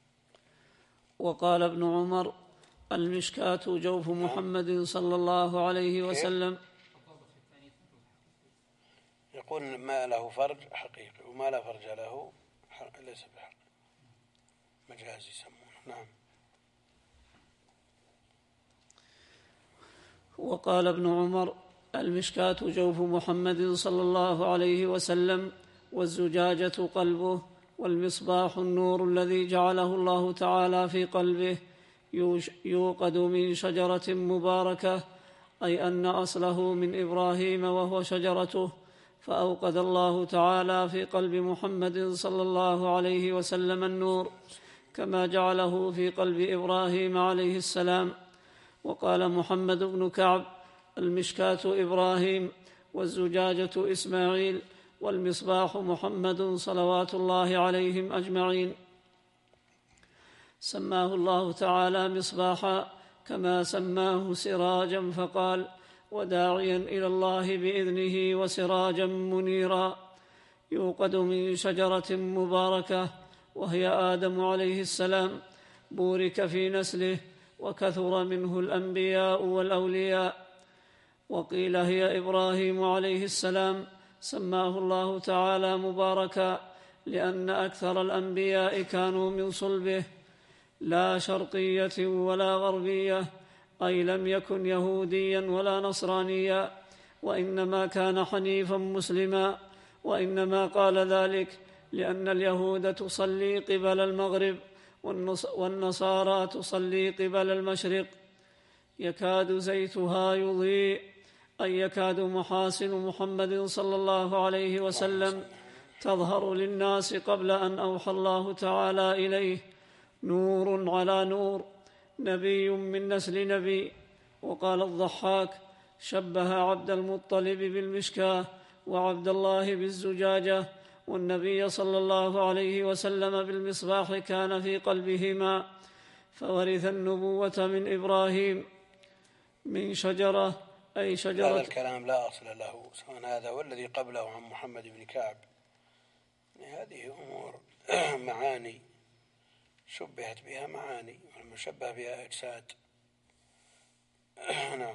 وقال ابن عمر: المشكاة جوف محمد صلى الله عليه وسلم. يقول ما له فرج حقيقي وما لا فرج له ليس بحق، مجاز يسمونه. نعم. وقال ابن عمر: المشكاة جوف محمد صلى الله عليه وسلم، والزجاجة قلبه، والمصباح النور الذي جعله الله تعالى في قلبه، يوقد من شجرة مباركة، أي أن أصله من إبراهيم وهو شجرته، فأوقد الله تعالى في قلب محمد صلى الله عليه وسلم النور كما جعله في قلب إبراهيم عليه السلام. وقال محمد بن كعب: المشكاة إبراهيم، والزجاجة إسماعيل، والمصباح محمد صلوات الله عليهم أجمعين. سماه الله تعالى مصباحا كما سماه سراجا، فقال: وداعيا إلى الله بإذنه وسراجا منيرا. يوقد من شجرة مباركة وهي آدم عليه السلام، بورك في نسله وكثر منه الأنبياء والأولياء. وقيل هي إبراهيم عليه السلام، سماه الله تعالى مباركا لأن أكثر الأنبياء كانوا من صلبه، لا شرقية ولا غربية، أي لم يكن يهوديا ولا نصرانيا، وإنما كان حنيفا مسلما. وإنما قال ذلك لأن اليهود تصلي قبل المغرب، والنصارى تصلي قبل المشرق. يكاد زيتها يضيء، أي يكاد محاسن محمد صلى الله عليه وسلم تظهر للناس قبل أن أوحى الله تعالى إليه، نور على نور، نبي من نسل نبي. وقال الضحاك: شبه عبد المطلب بالمشكاة، وعبد الله بالزجاجة، والنبي صلى الله عليه وسلم بالمصباح كان في قلبهما، فورث النبوة من إبراهيم. من شجرة، أي شجرة. هذا الكلام لا أصل له، سواء هذا والذي قبله عن محمد بن كعب. هذه أمور معاني شبهت بها معاني، والمشبه بها أجساد. نعم.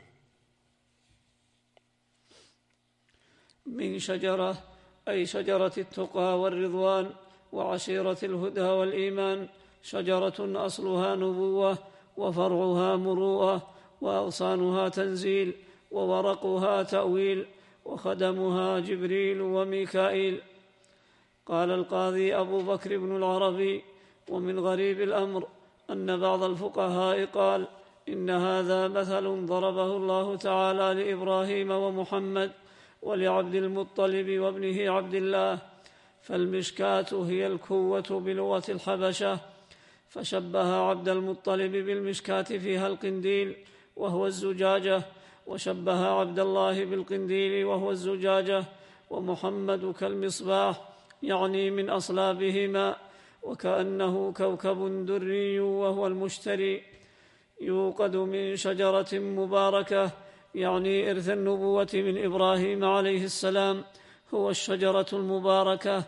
من شجرة، أي شجرة التقى والرضوان، وعشيرة الهدى والإيمان، شجرة أصلها نبوة، وفرعها مروءة، وأغصانها تنزيل، وورقها تأويل، وخدمها جبريل وميكائيل. قال القاضي أبو بكر بن العربي: ومن غريب الأمر أن بعض الفقهاء قال إن هذا مثل ضربه الله تعالى لإبراهيم ومحمد ولعبد المطلب وابنه عبد الله، فالمشكاة هي الكوة بلغة الحبشة، فشبه عبد المطلب بالمشكاة فيها القنديل وهو الزجاجة، وشبه عبد الله بالقنديل وهو الزجاجة، ومحمد كالمصباح، يعني من أصلابهما، وكأنه كوكب دري وهو المشتري. يوقد من شجرة مباركة، يعني إرث النبوة من إبراهيم عليه السلام، هو الشجرة المباركة،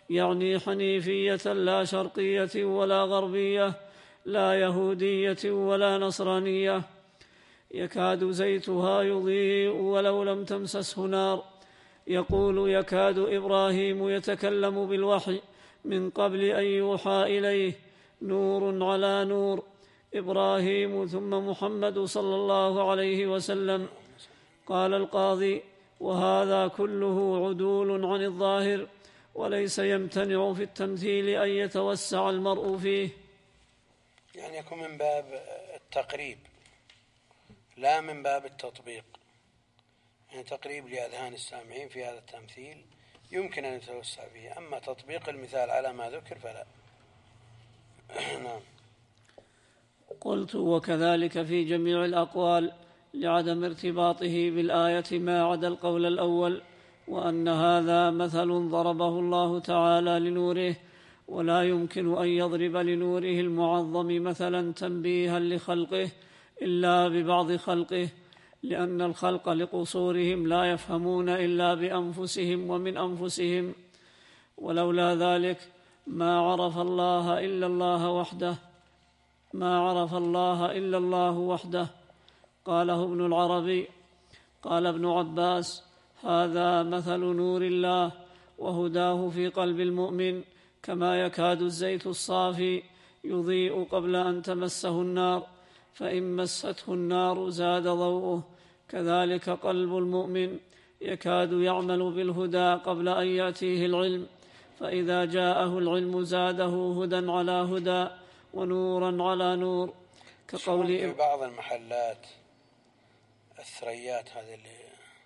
يعني حنيفية لا شرقية ولا غربية، لا يهودية ولا نصرانية، يكاد زيتها يضيء ولو لم تمسسه نار. يقول: يكاد إبراهيم يتكلم بالوحي من قبل أن يوحى إليه، نور على نور. إبراهيم ثم محمد صلى الله عليه وسلم. قال القاضي: وهذا كله عدول عن الظاهر، وليس يمتنع في التمثيل أن يتوسع المرء فيه. يعني يكون من باب التقريب لا من باب التطبيق، يعني تقريب لأذهان السامعين في هذا التمثيل يمكن أن يتوسع فيه، أما تطبيق المثال على ما ذكر فلا. نعم. قلت: وكذلك في جميع الأقوال لعدم ارتباطه بالآية ما عدا القول الأول، وأن هذا مثل ضربه الله تعالى لنوره، ولا يمكن أن يضرب لنوره المعظم مثلا تنبيها لخلقه إلا ببعض خلقه، لأن الخلق لقصورهم لا يفهمون إلا بأنفسهم ومن أنفسهم، ولولا ذلك ما عرف الله إلا الله وحده ما عرف الله إلا الله وحده. قاله ابن العربي. قال ابن عباس: هذا مثل نور الله وهداه في قلب المؤمن، كما يكاد الزيت الصافي يضيء قبل أن تمسه النار، فإن مسته النار زاد ضوءه، كذلك قلب المؤمن يكاد يعمل بالهدى قبل أن يأتيه العلم، فإذا جاءه العلم زاده هدى على هدى ونورا على نور. كقول في بعض المحلات الثريات هذه اللي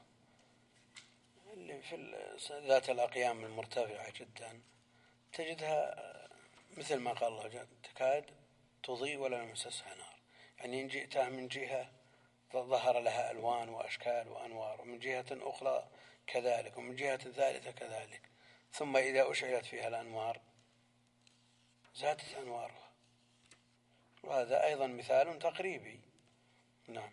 اللي في ذات الأقيام المرتفعة جدا تجدها مثل ما قال الله تكاد تضيء ولا يمسسها نار، يعني إن جئتها من جهة ظهر لها ألوان وأشكال وأنوار، ومن جهة أخرى كذلك، ومن جهة ثالثة كذلك، ثم إذا أشعلت فيها الأنوار زادت أنوارها، وهذا أيضا مثال تقريبي. نعم.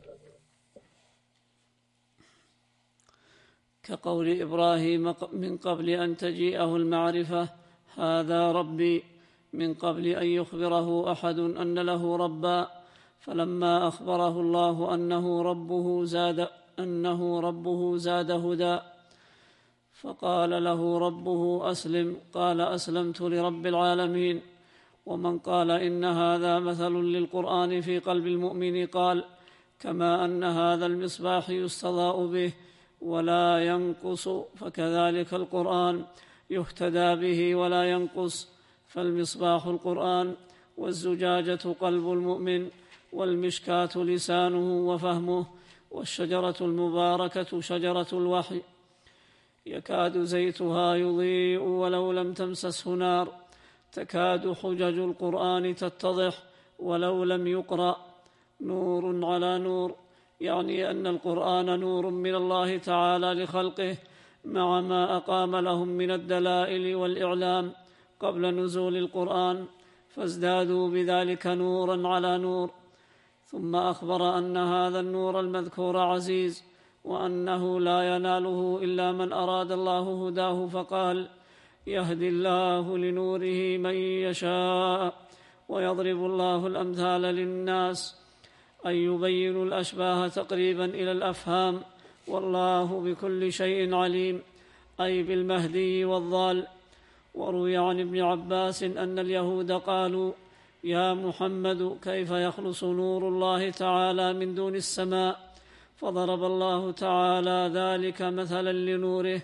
كقول إبراهيم من قبل أن تجيءه المعرفة: هذا ربي، من قبل أن يخبره أحد أن له ربا، فلما أخبره الله أنه ربه زاد أنه ربه زاد هدى، فقال له ربه: أسلم، قال: أسلمت لرب العالمين. ومن قال إن هذا مثل للقرآن في قلب المؤمن قال: كما أن هذا المصباح يستضاء به ولا ينقص، فكذلك القرآن يهتدى به ولا ينقص، فالمصباح القرآن، والزجاجة قلب المؤمن، والمشكاة لسانه وفهمه، والشجرة المباركة شجرة الوحي، يكاد زيتها يضيء ولو لم تمسسه نار، تكاد حجج القرآن تتضح ولو لم يقرأ، نور على نور، يعني أن القرآن نور من الله تعالى لخلقه، مع ما أقام لهم من الدلائل والإعلام قبل نزول القرآن، فازدادوا بذلك نورا على نور. ثم أخبر أن هذا النور المذكور عزيز، وأنه لا يناله إلا من أراد الله هداه، فقال: يهدي الله لنوره من يشاء ويضرب الله الأمثال للناس، أن يبين الأشباه تقريبا إلى الأفهام، والله بكل شيء عليم، أي بالمهدي والضال. وروي عن ابن عباس أن اليهود قالوا: يا محمد، كيف يخلص نور الله تعالى من دون السماء؟ فضرب الله تعالى ذلك مثلا لنوره.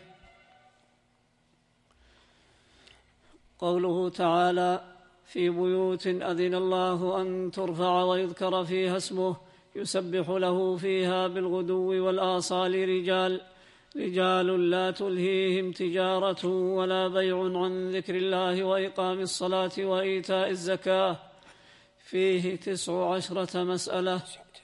قوله تعالى: في بيوت أذن الله أن ترفع ويذكر فيها اسمه يسبح له فيها بالغدو والآصال رجال رجال لا تلهيهم تجارة ولا بيع عن ذكر الله وإقام الصلاة وإيتاء الزكاة. فيه تسع عشرة مسألة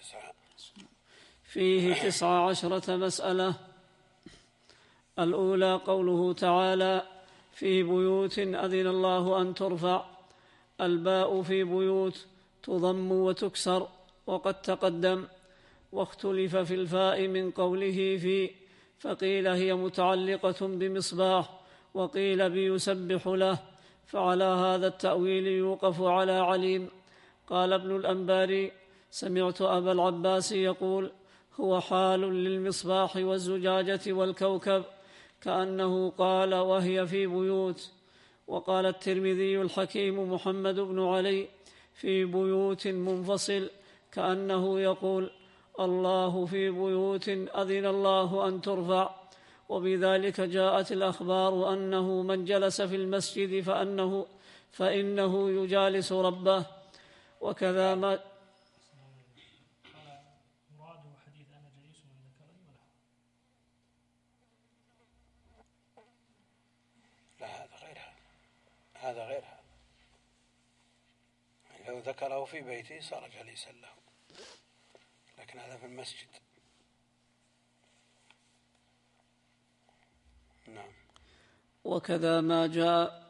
فيه تسع عشرة مسألة. الأولى قوله تعالى: في بيوت أذن الله أن ترفع. الباء في بيوت تضم وتكسر، وقد تقدم. واختلف في الفاء من قوله في، فقيل هي متعلقة بمصباح، وقيل بيسبح له، فعلى هذا التأويل يوقف على عليم. قال ابن الأنباري: سمعت أبا العباس يقول: هو حال للمصباح والزجاجة والكوكب، كأنه قال وهي في بيوت. وقال الترمذي الحكيم محمد بن علي: في بيوت منفصل، كأنه يقول: الله في بيوت أذن الله أن ترفع. وبذلك جاءت الأخبار أنه من جلس في المسجد فأنه, فإنه يجالس ربه. وكذا ما مراده حديث أنا جليس من ذكرني ولا لا، هذا غير هذا، هذا غير هذا. لو ذكره في بيته صار جليسا له، لكن هذا في المسجد. نعم. وكذا ما جاء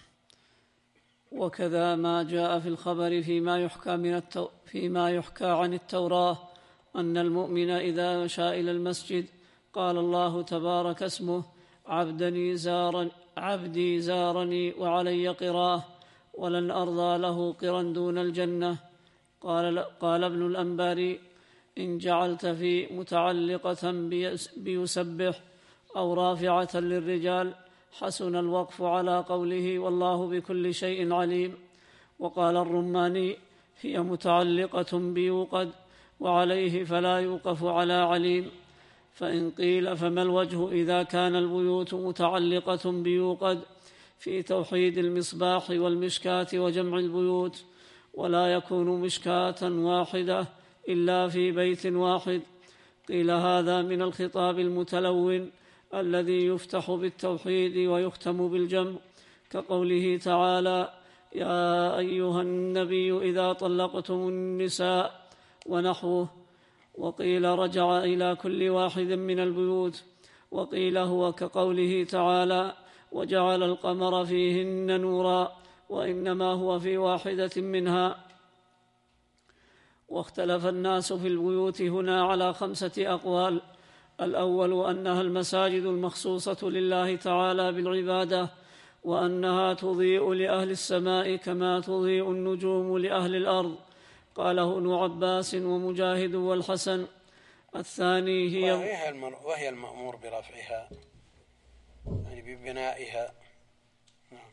وكذا ما جاء في الخبر فيما يحكى من التو فيما يحكى عن التوراة أن المؤمن إذا مشى إلى المسجد قال الله تبارك اسمه: عبدني زارني عبدي زارني وعلي قراه، ولن أرضى له قرا دون الجنة. قال, قال ابن الأنباري: إن جعلت في متعلقة بيسبح أو رافعة للرجال حسن الوقف على قوله والله بكل شيء عليم. وقال الرماني: هي متعلقة بيوقد، وعليه فلا يوقف على عليم. فإن قيل فما الوجه إذا كان البيوت متعلقة بيوقد في توحيد المصباح والمشكاة وجمع البيوت، ولا يكون مشكاة واحدة إلا في بيت واحد؟ قيل هذا من الخطاب المتلون الذي يفتح بالتوحيد ويختم بالجمع، كقوله تعالى: يا أيها النبي إذا طلقتم النساء ونحوه. وقيل رجع إلى كل واحد من البيوت. وقيل هو كقوله تعالى: وجعل القمر فيهن نورا، وإنما هو في واحدة منها. واختلف الناس في البيوت هنا على خمسة أقوال: الأول أنها المساجد المخصوصة لله تعالى بالعبادة، وأنها تضيء لأهل السماء كما تضيء النجوم لأهل الأرض، قاله ابن عباس ومجاهد والحسن. الثاني هي وهي المأمور برفعها، يعني ببنائها. نعم.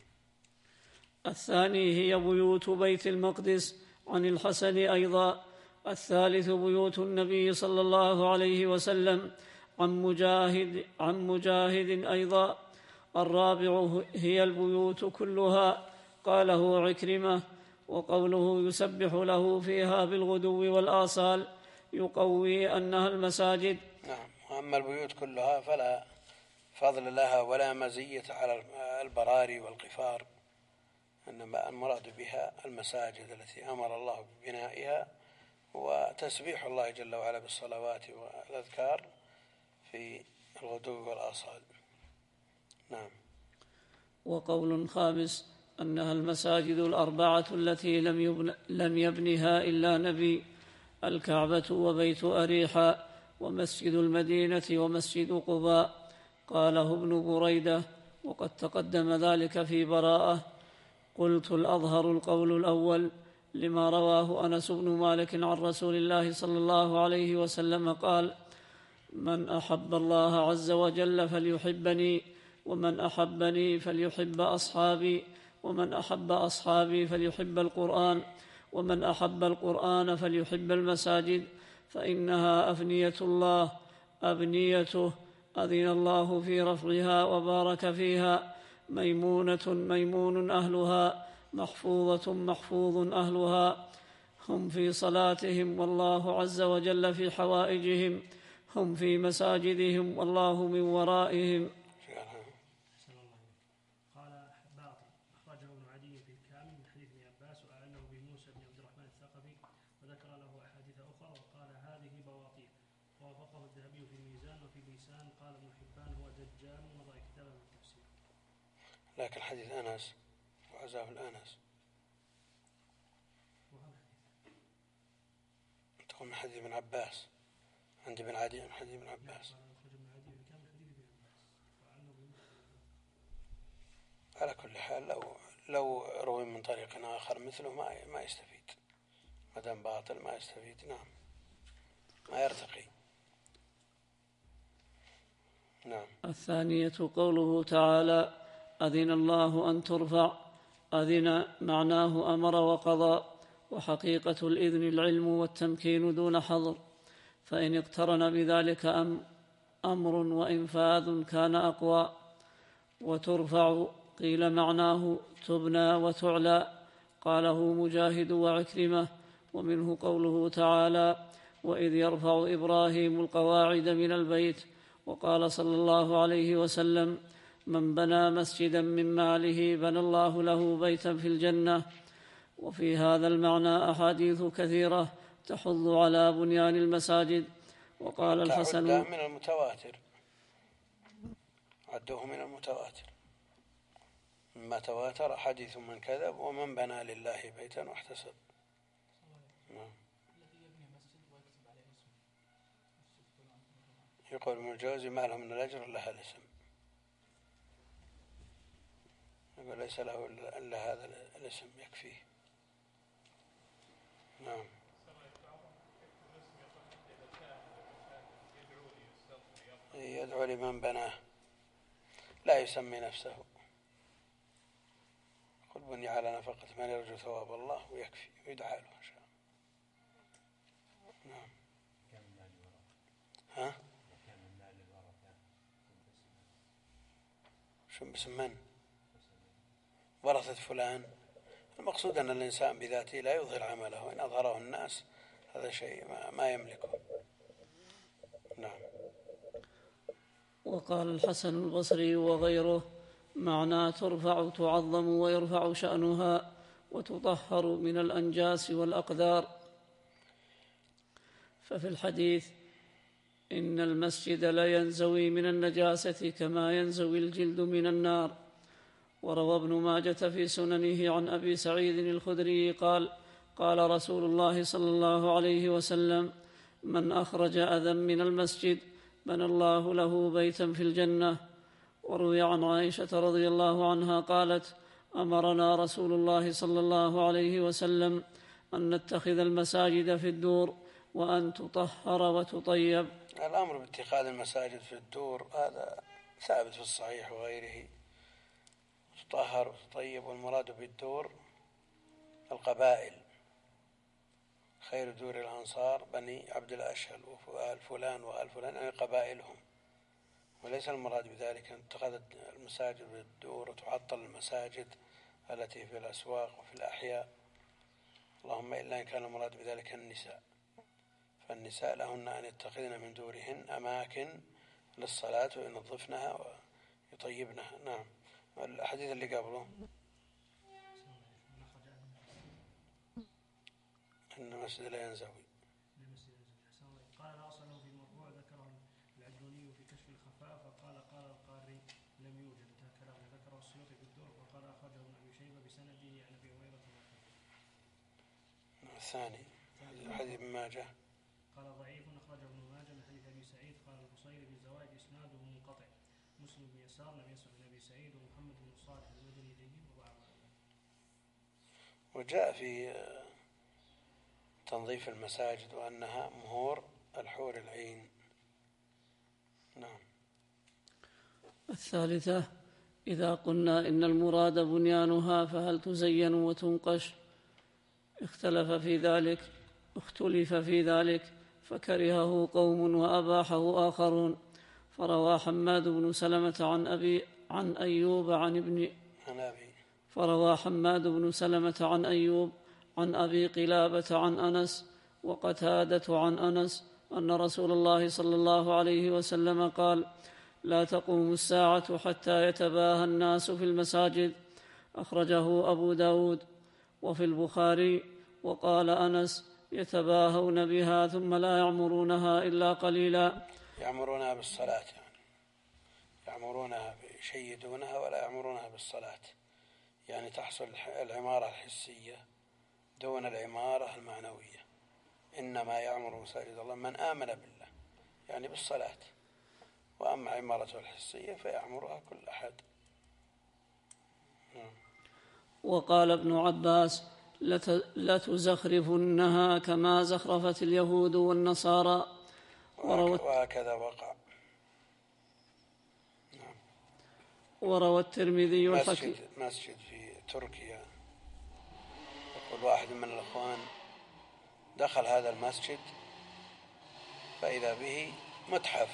الثاني هي بيوت بيت المقدس عن الحسن أيضا. الثالث بيوت النبي صلى الله عليه وسلم عن مجاهد, عن مجاهد أيضا. الرابع هي البيوت كلها، قاله عكرمة. وقوله يسبح له فيها بالغدو والآصال يقوي أنها المساجد. نعم. وأما البيوت كلها فلا فضل لها ولا مزية على البراري والقفار، إنما المراد بها المساجد التي أمر الله ببنائها، وتسبيح الله جل وعلا بالصلوات والأذكار في الغدو والآصال. نعم. وقول خامس أنها المساجد الأربعة التي لم, يبن لم يبنها إلا نبي: الكعبة وبيت أريحة ومسجد المدينة ومسجد قباء. قاله ابن بريدة، وقد تقدم ذلك في براءة. قلت: الأظهر القول الأول، لما رواه أنس بن مالك عن رسول الله صلى الله عليه وسلم قال: من أحب الله عز وجل فليحبني، ومن أحبني فليحب أصحابي، ومن أحب أصحابي فليحب القرآن، ومن أحب القرآن فليحب المساجد، فإنها أفنية الله أبنيته أذن الله في رفعها وبارك فيها، ميمونة ميمون أهلها، محفوظة محفوظ أهلها. هم في صلاتهم والله عز وجل في حوائجهم، هم في مساجدهم والله من ورائهم. قال باطل أخرجه ابن عدي في الكامل من حديث ابن عباس وأعله بموسى بن عبد الرحمن الثقفي، وذكر له أحاديث أخرى وقال هذه بواطيل. ووافقه الذهبي في الميزان وفي اللسان. قال ابن حبان هو دجال، وضع كتابه في التفسير. لكن حديث أنس وعزاه الأنس تقول من حديث ابن عباس، عند ابن عدي من حديث ابن عباس. على كل حال لو لو روي من طريق آخر مثله ما ما يستفيد، ما دام باطل ما يستفيد. نعم، ما يرتقي. نعم. الثانية قوله تعالى: أذن الله أن ترفع. أذن معناه أمر وقضى، وحقيقة الإذن العلم والتمكين دون حظر، فإن اقترن بذلك أم أمر وإنفاذ كان أقوى. وترفع قيل معناه تبنى وتعلى، قاله مجاهد وعكرمة. ومنه قوله تعالى: وإذ يرفع إبراهيم القواعد من البيت. وقال صلى الله عليه وسلم: من بنى مسجدا من ماله بنى الله له بيتا في الجنة. وفي هذا المعنى أحاديث كثيرة تحض على بنيان المساجد. وقال الحسن: من المتواتر، عدوه من المتواتر، مما تواتر حديث من كذب ومن بنى لله بيتا واحتسب. يقول ابن الجوزي: ما له من الأجر إلا هذا الاسم، يقول ليس له إلا هذا الاسم يكفيه. نعم. يدعو لمن بناه، لا يسمي نفسه، قل بني على نفقة من يرجو ثواب الله ويكفي، ويدعى له إن شاء الله. نعم. ها؟ شو باسم من؟ ورثة فلان. المقصود أن الإنسان بذاته لا يظهر عمله، وإن أظهره الناس هذا شيء ما يملكه. نعم. وقال الحسن البصري وغيره: معنى ترفع تعظم ويرفع شأنها وتطهر من الأنجاس والأقدار. ففي الحديث: إن المسجد لا ينزوي من النجاسة كما ينزوي الجلد من النار. وروى ابن ماجة في سننه عن أبي سعيد الخدري قال: قال رسول الله صلى الله عليه وسلم: من أخرج أذى من المسجد بنى الله له بيتا في الجنة. وروي عن عائشة رضي الله عنها قالت: أمرنا رسول الله صلى الله عليه وسلم أن نتخذ المساجد في الدور وأن تطهر وتطيب. الأمر باتخاذ المساجد في الدور هذا ثابت في الصحيح وغيره، تطهر وتطيب. والمراد بالدور القبائل، خير دور الأنصار بني عبد الأشهل وآل فلان وآل فلان، يعني قبائلهم. وليس المراد بذلك أن تتخذ المساجد بالدور وتعطل المساجد التي في الأسواق وفي الأحياء، اللهم إلا إن كان المراد بذلك النساء، فالنساء لهن أن يتخذن من دورهن أماكن للصلاة وينظفنها ويطيبنها. نعم. الحديث اللي قبله: إن المسجد لا ينزوي. قال الأصل في المرفوع ذكره العجلوني في كشف الخفاء، فقال قال القاري لم يوجد، انتهى كلامه. ذكره السيوطي في الدور وقال أخرجه ابن أبي شيبة بسنده عن أبي هريرة. الثاني حديث ابن ماجه قال ضعيف، أخرجه ابن ماجه من حديث أبي سعيد. قال البصيري في الزوائد إسناده منقطع. مسلم بن يسار لم يسمع من أبي سعيد، ومحمد بن صالح المدني لين وضعف. وجاء في تنظيف المساجد وأنها مهور الحور العين. نعم. الثالثة: إذا قلنا إن المراد بنيانها فهل تزين وتنقش؟ اختلف في ذلك اختلف في ذلك فكرهه قوم وأباحه آخرون. فروى حماد بن سلمة عن أبي عن أيوب عن ابن عن أبي فروى حماد بن سلمة عن أيوب عن أبي قلابة عن أنس وقتادة عن أنس أن رسول الله صلى الله عليه وسلم قال: لا تقوم الساعة حتى يتباهى الناس في المساجد. أخرجه أبو داود. وفي البخاري: وقال أنس: يتباهون بها ثم لا يعمرونها إلا قليلا. يعمرونها بالصلاة، يعني يعمرونها يشيدونها ولا يعمرونها بالصلاة، يعني تحصل العمارة الحسية دون العمارة المعنوية. إنما يعمر مساجد الله من آمن بالله، يعني بالصلاة. وأما عمارته الحسية فيعمرها كل أحد. وقال ابن عباس لتزخرفنها كما زخرفت اليهود والنصارى. وهكذا وقع. وروى الترمذي مسجد, مسجد في تركيا، يقول واحد من الأخوان دخل هذا المسجد فإذا به متحف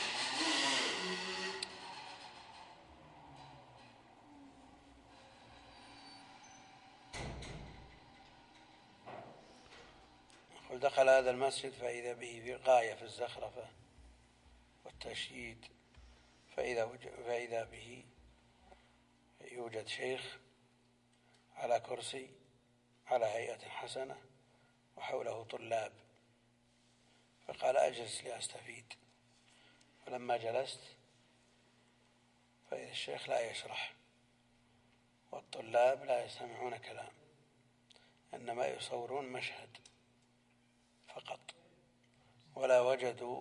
دخل هذا المسجد فإذا به في غاية في الزخرفة والتشييد، فإذا, فإذا به يوجد شيخ على كرسي على هيئة حسنة وحوله طلاب، فقال أجلس لأستفيد، فلما جلست فإذا الشيخ لا يشرح والطلاب لا يستمعون كلام، إنما يصورون مشهد فقط، ولا وجدوا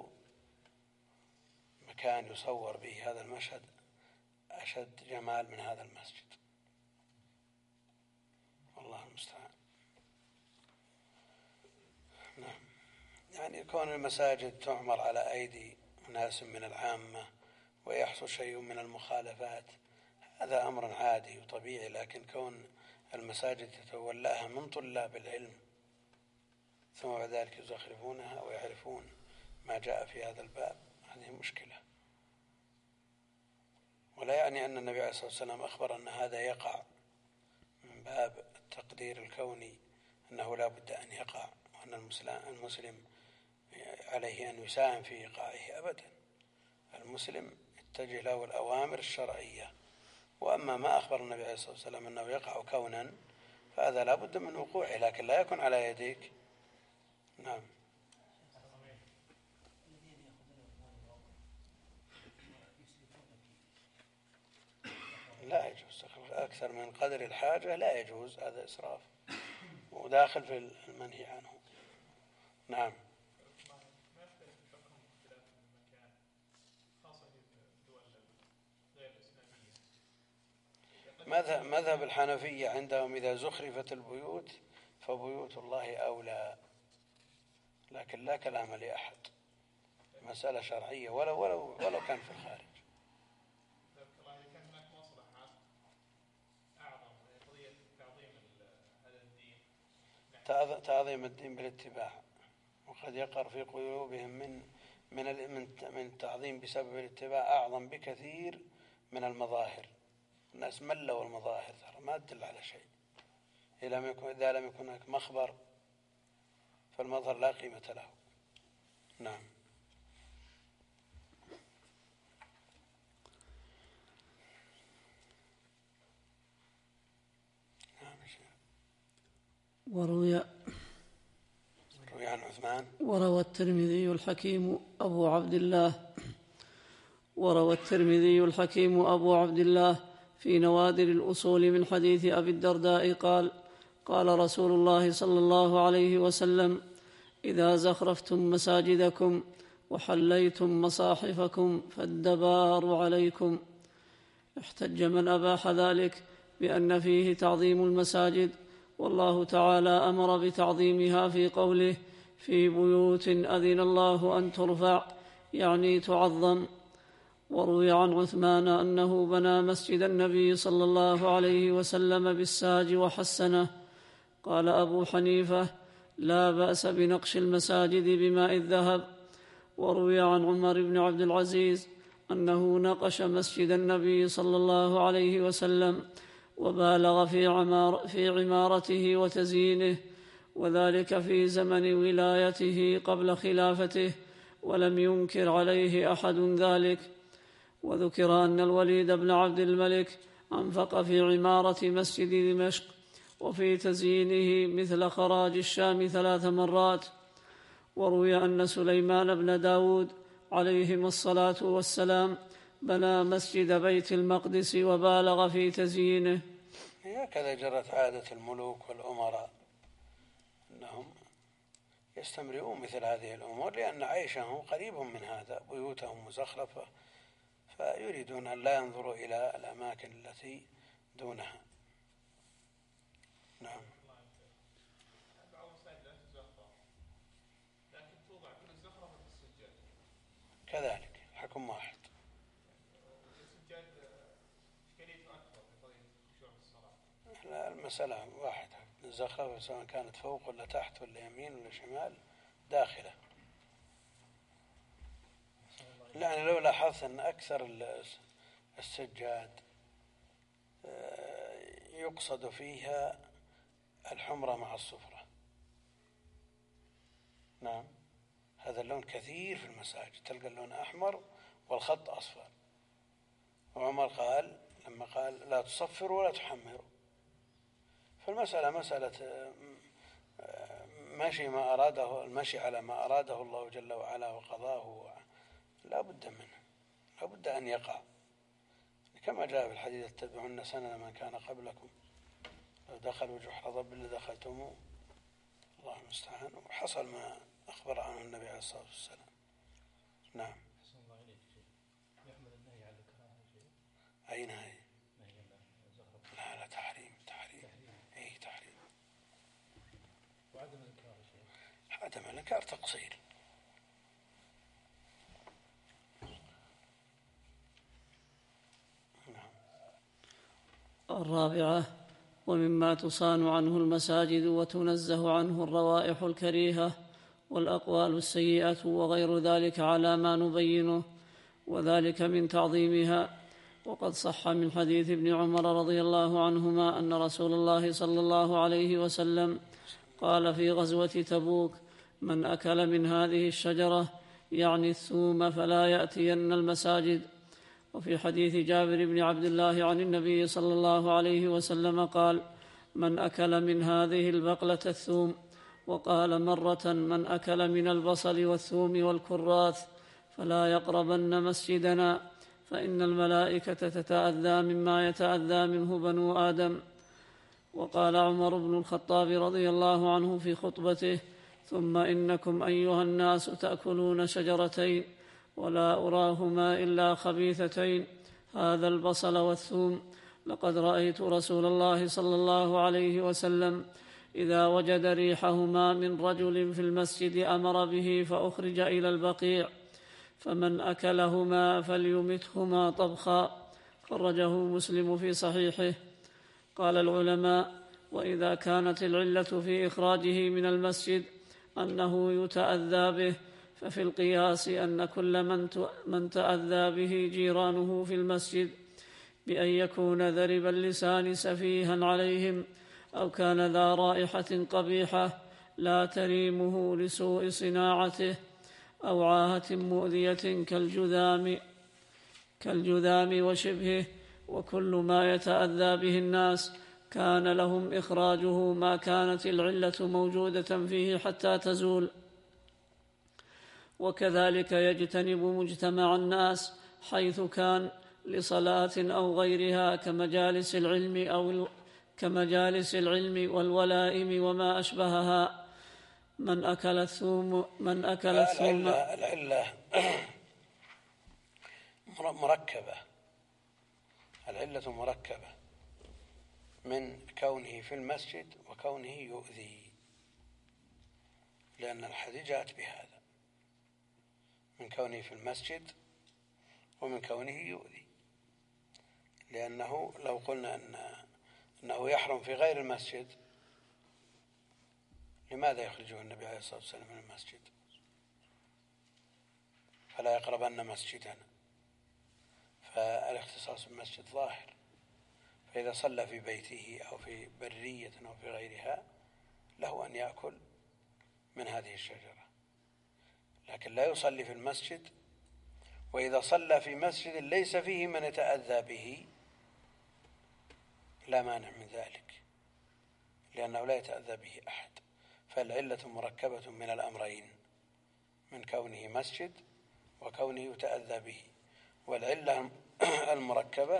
مكان يصور به هذا المشهد أشد جمال من هذا المسجد، والله المستعان. نعم، يعني كون المساجد تعمر على أيدي ناس من العامة ويحصل شيء من المخالفات هذا أمر عادي وطبيعي، لكن كون المساجد تتولاها من طلاب العلم ثم بعد ذلك يزخرفونها ويعرفون ما جاء في هذا الباب هذه مشكلة. ولا يعني أن النبي عليه الصلاة والسلام أخبر أن هذا يقع من باب التقدير الكوني أنه لا بد أن يقع وأن المسلم عليه أن يساهم في إيقاعه، أبدا. المسلم يتجه له الأوامر الشرعية، وأما ما أخبر النبي عليه الصلاة والسلام أنه يقع كونا فهذا لا بد من وقوعه، لكن لا يكون على يديك. نعم. لا يجوز أكثر من قدر الحاجة، لا يجوز، هذا إسراف وداخل في المنهي عنه. نعم. مذهب مذهب الحنفية عندهم إذا زخرفت البيوت فبيوت الله أولى، لكن لا كلام لأحد، مسألة شرعية ولو ولو ولو كان في الخارج. تعظيم الدين بالاتباع، وقد يقر في قلوبهم من من من التعظيم بسبب الاتباع أعظم بكثير من المظاهر. الناس ملوا المظاهر، ترى ما تدل على شيء. إذا لم يكن هناك مخبر فالمظهر لا قيمة له. نعم. وروي روي عن عثمان وروى الترمذي الحكيم أبو عبد الله وروى الترمذي الحكيم أبو عبد الله في نوادر الأصول من حديث أبي الدرداء قال: قال رسول الله صلى الله عليه وسلم: إذا زخرفتم مساجدكم وحليتم مصاحفكم فالدبار عليكم. احتج من أباح ذلك بأن فيه تعظيم المساجد، والله تعالى أمر بتعظيمها في قوله: في بيوت أذن الله أن ترفع، يعني تعظم. وروي عن عثمان أنه بنى مسجد النبي صلى الله عليه وسلم بالساج وحسنه. قال أبو حنيفة: لا بأس بنقش المساجد بماء الذهب. وروي عن عمر بن عبد العزيز أنه نقش مسجد النبي صلى الله عليه وسلم وبالغ في, عمار في عمارته وتزيينه، وذلك في زمن ولايته قبل خلافته، ولم ينكر عليه أحد ذلك. وذكر أن الوليد بن عبد الملك أنفق في عمارة مسجد دمشق وفي تزيينه مثل خراج الشام ثلاث مرات. وروي أن سليمان بن داود عليهما الصلاة والسلام بنى مسجد بيت المقدس وبالغ في تزيينه. هكذا جرت عادة الملوك والأمراء أنهم يستمرئون مثل هذه الأمور، لأن عيشهم قريب من هذا، بيوتهم مزخرفة، فيريدون أن لا ينظروا إلى الأماكن التي دونها. نعم. كذلك حكم واحد. لا، المسألة واحدة، الزخرفة سواء كانت فوق ولا تحت ولا يمين ولا شمال داخلة. يعني لو لاحظت أن أكثر السجاد يقصد فيها الحمرة مع الصفرة. نعم، هذا اللون كثير في المساجد، تلقى اللون أحمر والخط أصفر. وعمر قال لما قال لا تصفروا ولا تحمروا، فالمسألة مسألة مشي ما أراده، المشي على ما أراده الله جل وعلا وقضاه لا بد منه، لا بد أن يقع، كما جاء في الحديث تتبعون سنن من كان قبلكم لو دخلوا جحر ضب لدخلتموه. الله المستعان. وحصل ما أخبر عنه النبي عليه الصلاة والسلام. نعم. أين هي؟ لا لا، تحريم تحريم أي تحريم. وعدم الإنكار شيء. عدم الإنكار تقصير. الرابعة: ومما تصان عنه المساجد وتنزه عنه الروائح الكريهة والأقوال السيئة وغير ذلك على ما نبينه، وذلك من تعظيمها. وقد صح من حديث ابن عمر رضي الله عنهما أن رسول الله صلى الله عليه وسلم قال في غزوة تبوك: من أكل من هذه الشجرة يعني الثوم فلا يأتين المساجد. وفي حديث جابر بن عبد الله عن النبي صلى الله عليه وسلم قال: من أكل من هذه البقلة الثوم. وقال مرة: من أكل من البصل والثوم والكراث فلا يقربن مسجدنا فإن الملائكة تتأذى مما يتأذى منه بنو آدم. وقال عمر بن الخطاب رضي الله عنه في خطبته: ثم إنكم أيها الناس تأكلون شجرتين ولا أراهما إلا خبيثتين، هذا البصل والثوم. لقد رأيت رسول الله صلى الله عليه وسلم إذا وجد ريحهما من رجل في المسجد أمر به فأخرج إلى البقيع، فمن أكلهما فليمتهما طبخا. خرجه مسلم في صحيحه. قال العلماء: وإذا كانت العلة في إخراجه من المسجد أنه يتأذى به، ففي القياس أن كل من تأذى به جيرانه في المسجد بأن يكون ذرب اللسان سفيها عليهم أو كان ذا رائحة قبيحة لا تريمه لسوء صناعته أو عاهة مؤذية كالجذام كالجذام وشبهه، وكل ما يتأذى به الناس كان لهم إخراجه ما كانت العلة موجودة فيه حتى تزول. وكذلك يجتنب مجتمع الناس حيث كان لصلاة أو غيرها كمجالس العلم أو كمجالس العلم والولائم وما أشبهها. من أكل الثوم من أكل الثوم العلة, العلة مركبة، العلة مركبة من كونه في المسجد وكونه يؤذي، لأن الحديث جاءت بهذا، من كونه في المسجد ومن كونه يؤذي. لأنه لو قلنا أن أنه يحرم في غير المسجد لماذا يخرجه النبي عليه الصلاة والسلام من المسجد؟ فلا يقربن مسجدنا، فالاختصاص بالمسجد ظاهر. فإذا صلى في بيته أو في برية أو في غيرها له أن يأكل من هذه الشجرة، لكن لا يصلي في المسجد. وإذا صلى في مسجد ليس فيه من يتأذى به لا مانع من ذلك، لأنه لا يتأذى به أحد. فالعلة مركبة من الأمرين، من كونه مسجد وكونه يتأذى به. والعلة المركبة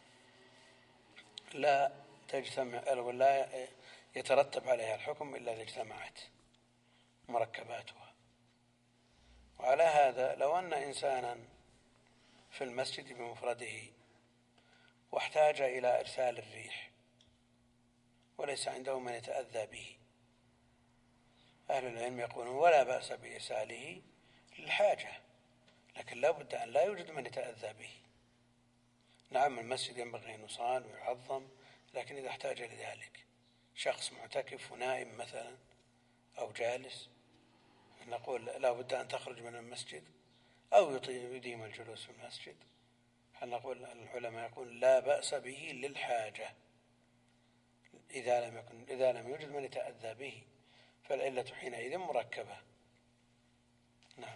لا تجتمع ولا يترتب عليها الحكم إلا إذا اجتمعت مركباتها. وعلى هذا لو أن إنسانا في المسجد بمفرده واحتاج إلى إرسال الريح وليس عنده من يتأذى به، أهل العلم يقولون ولا بأس بإرساله للحاجة، لكن لا بد أن لا يوجد من يتأذى به. نعم المسجد ينبغي أن يصان ويعظم، لكن إذا احتاج لذلك شخص معتكف ونائم مثلا أو جالس نقول لا بد أن تخرج من المسجد أو يديم الجلوس في المسجد، هل نقول العلماء يقول لا بأس به للحاجة إذا لم يكن إذا لم يوجد من يتأذى به، فالعلة حينئذ مركبة. نعم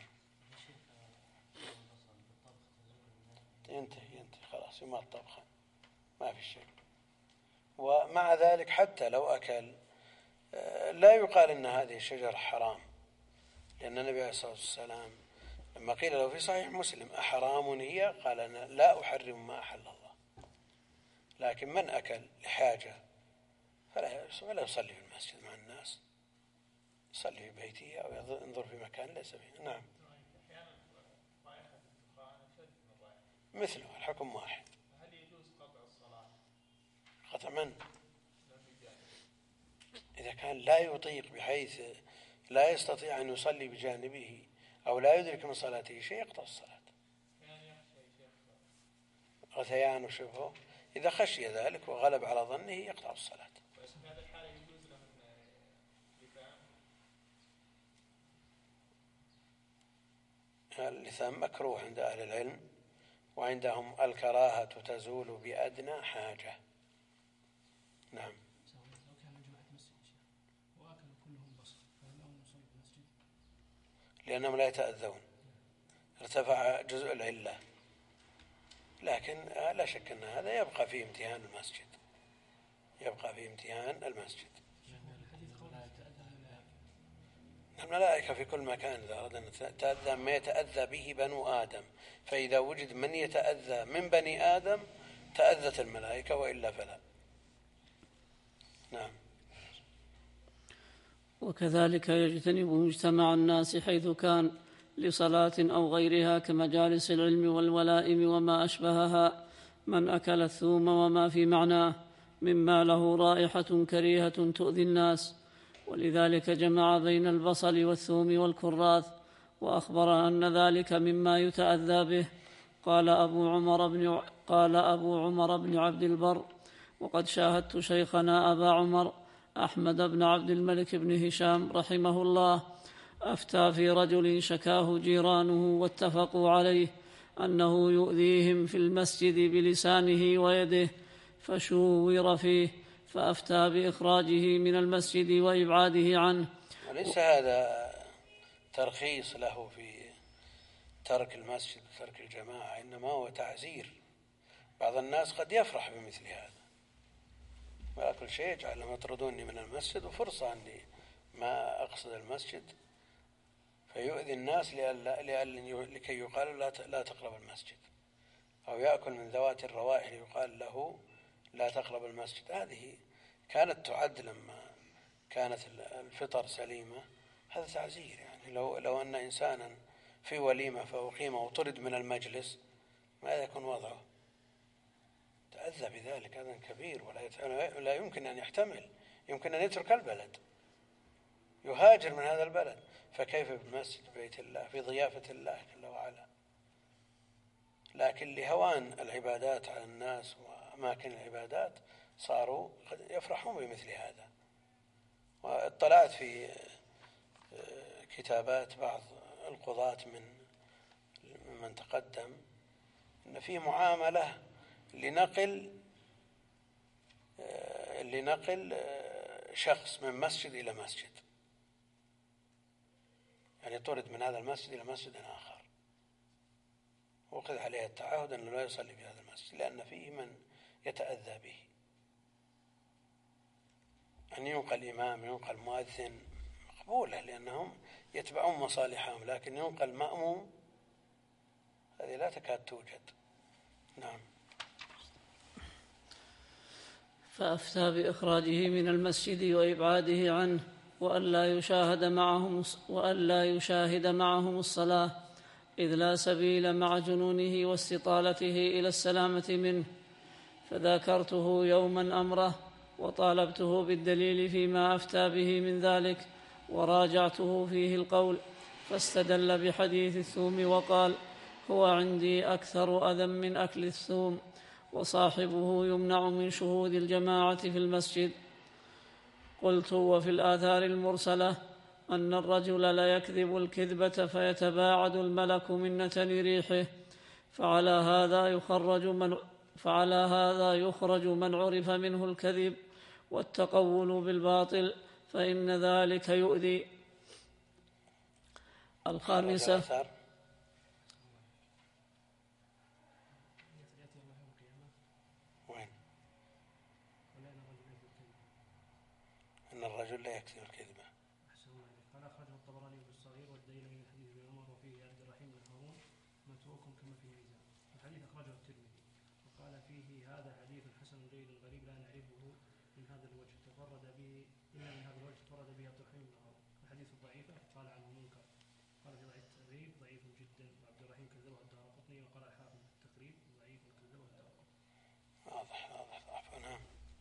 ينتهي ينتهي خلاص يمر طبخا ما في شيء. ومع ذلك حتى لو أكل لا يقال إن هذه الشجرة حرام، لأن النبي عليه الصلاة والسلام لما قيل له في صحيح مسلم أحرام هي قال أنا لا أحرم ما أحل الله، لكن من أكل لحاجة فلا يصلي في المسجد مع الناس، يصلي في بيته أو ينظر في مكان ليس فيه. نعم مثله الحكم واحد. هل يجوز قطع الصلاة؟ قطع من؟ إذا كان لا يطيق بحيث لا يستطيع أن يصلي بجانبه أو لا يدرك من صلاته شيء يقطع الصلاة. غثيان وشبهه إذا خشي ذلك وغلب على ظنه يقطع الصلاة. في هذا الحالة يجوز له اللثام؟ اللثام مكروه عند أهل العلم، وعندهم الكراهة تزول بأدنى حاجة. نعم. لأنهم لا يتأذون، ارتفع جزء العلة، لكن لا شك أن هذا يبقى في امتهان المسجد، يبقى في امتهان المسجد. الملائكة في كل مكان إذا أردنا أن نتأذى ما يتأذى به بنو آدم، فإذا وجد من يتأذى من بني آدم تأذت الملائكة وإلا فلا. نعم. وكذلك يجتنب مجتمع الناس حيث كان لصلاة أو غيرها كمجالس العلم والولائم وما أشبهها من أكل الثوم وما في معناه مما له رائحة كريهة تؤذي الناس، ولذلك جمع بين البصل والثوم والكراث وأخبر أن ذلك مما يتأذى به. قال أبو عمر بن قال أبو عمر بن عبد البر: وقد شاهدت شيخنا أبا عمر أحمد بن عبد الملك بن هشام رحمه الله أفتى في رجل شكاه جيرانه واتفقوا عليه أنه يؤذيهم في المسجد بلسانه ويده، فشور فيه فأفتى بإخراجه من المسجد وإبعاده عنه. وليس هذا ترخيص له في ترك المسجد وترك الجماعة، إنما هو تعزير. بعض الناس قد يفرح بمثل هذا، ولا كل شيء يجعل لما يطردوني من المسجد وفرصة أني ما أقصد المسجد فيؤذي الناس لكي يقال لا تقرب المسجد، أو يأكل من ذوات الروائح يقال له لا تقرب المسجد. هذه كانت تعد لما كانت الفطر سليمة، هذا تعزير. يعني لو, لو أن إنسانا في وليمة فأقيم وطرد من المجلس ماذا يكون وضعه؟ تأذى بذلك، هذا كبير ولا يمكن أن يحتمل، يمكن أن يترك البلد يهاجر من هذا البلد، فكيف بالمسجد بيت الله في ضيافة الله جل وعلا. لكن لهوان العبادات على الناس وأماكن العبادات صاروا قد يفرحون بمثل هذا. واطلعت في كتابات بعض القضاة من من تقدم أن في معاملة لنقل لنقل شخص من مسجد إلى مسجد، يعني طرد من هذا المسجد إلى مسجد آخر، وأخذ عليه التعهد أنه لا يصلي في هذا المسجد لأن فيه من يتأذى به. أن ينقل إمام ينقل مؤذن مقبولة لأنهم يتبعون مصالحهم، لكن ينقل مأموم هذه لا تكاد توجد. نعم. فأفتى بإخراجه من المسجد وإبعاده عنه وألا يشاهد معهم وألا يشاهد معهم الصلاة، إذ لا سبيل مع جنونه واستطالته إلى السلامة منه. فذكرته يوما أمره وطالبته بالدليل فيما أفتى به من ذلك، وراجعته فيه القول، فاستدل بحديث الثوم وقال: هو عندي أكثر أذى من أكل الثوم، وصاحبه يمنع من شهود الجماعة في المسجد. قلت: وفي الآثار المرسلة أن الرجل ليكذب الكذبة فيتباعد الملك من نتن ريحه، فعلى هذا يخرج من فعلى هذا يخرج من عرف منه الكذب والتقول بالباطل، فإن ذلك يؤذي. الخامسة وين؟ أن الرجل لا يكذب الكذبة. قال أخرجه الطبراني في الصغير والديلمي من حديث ابن عمر وفيه عبد الرحيم بن هارون متروك كما في الميزان. الحديث أخرجه الترمذي وقال فيه: هذا حديث حسن جيد غريب لا نعرفه من هذا الوجه تفرد به إلا من هذا الوجه تفرد به عبد الرحيم بن هارون. الحديث ضعيف قال عنه منكر، قال في ضعيف التقريب ضعيف جدا، وعبد الرحيم كذبه الدارقطني، وقال الحافظ في التقريب ضعيف كذبه الدارقطني. واضح واضح ضعف. نعم.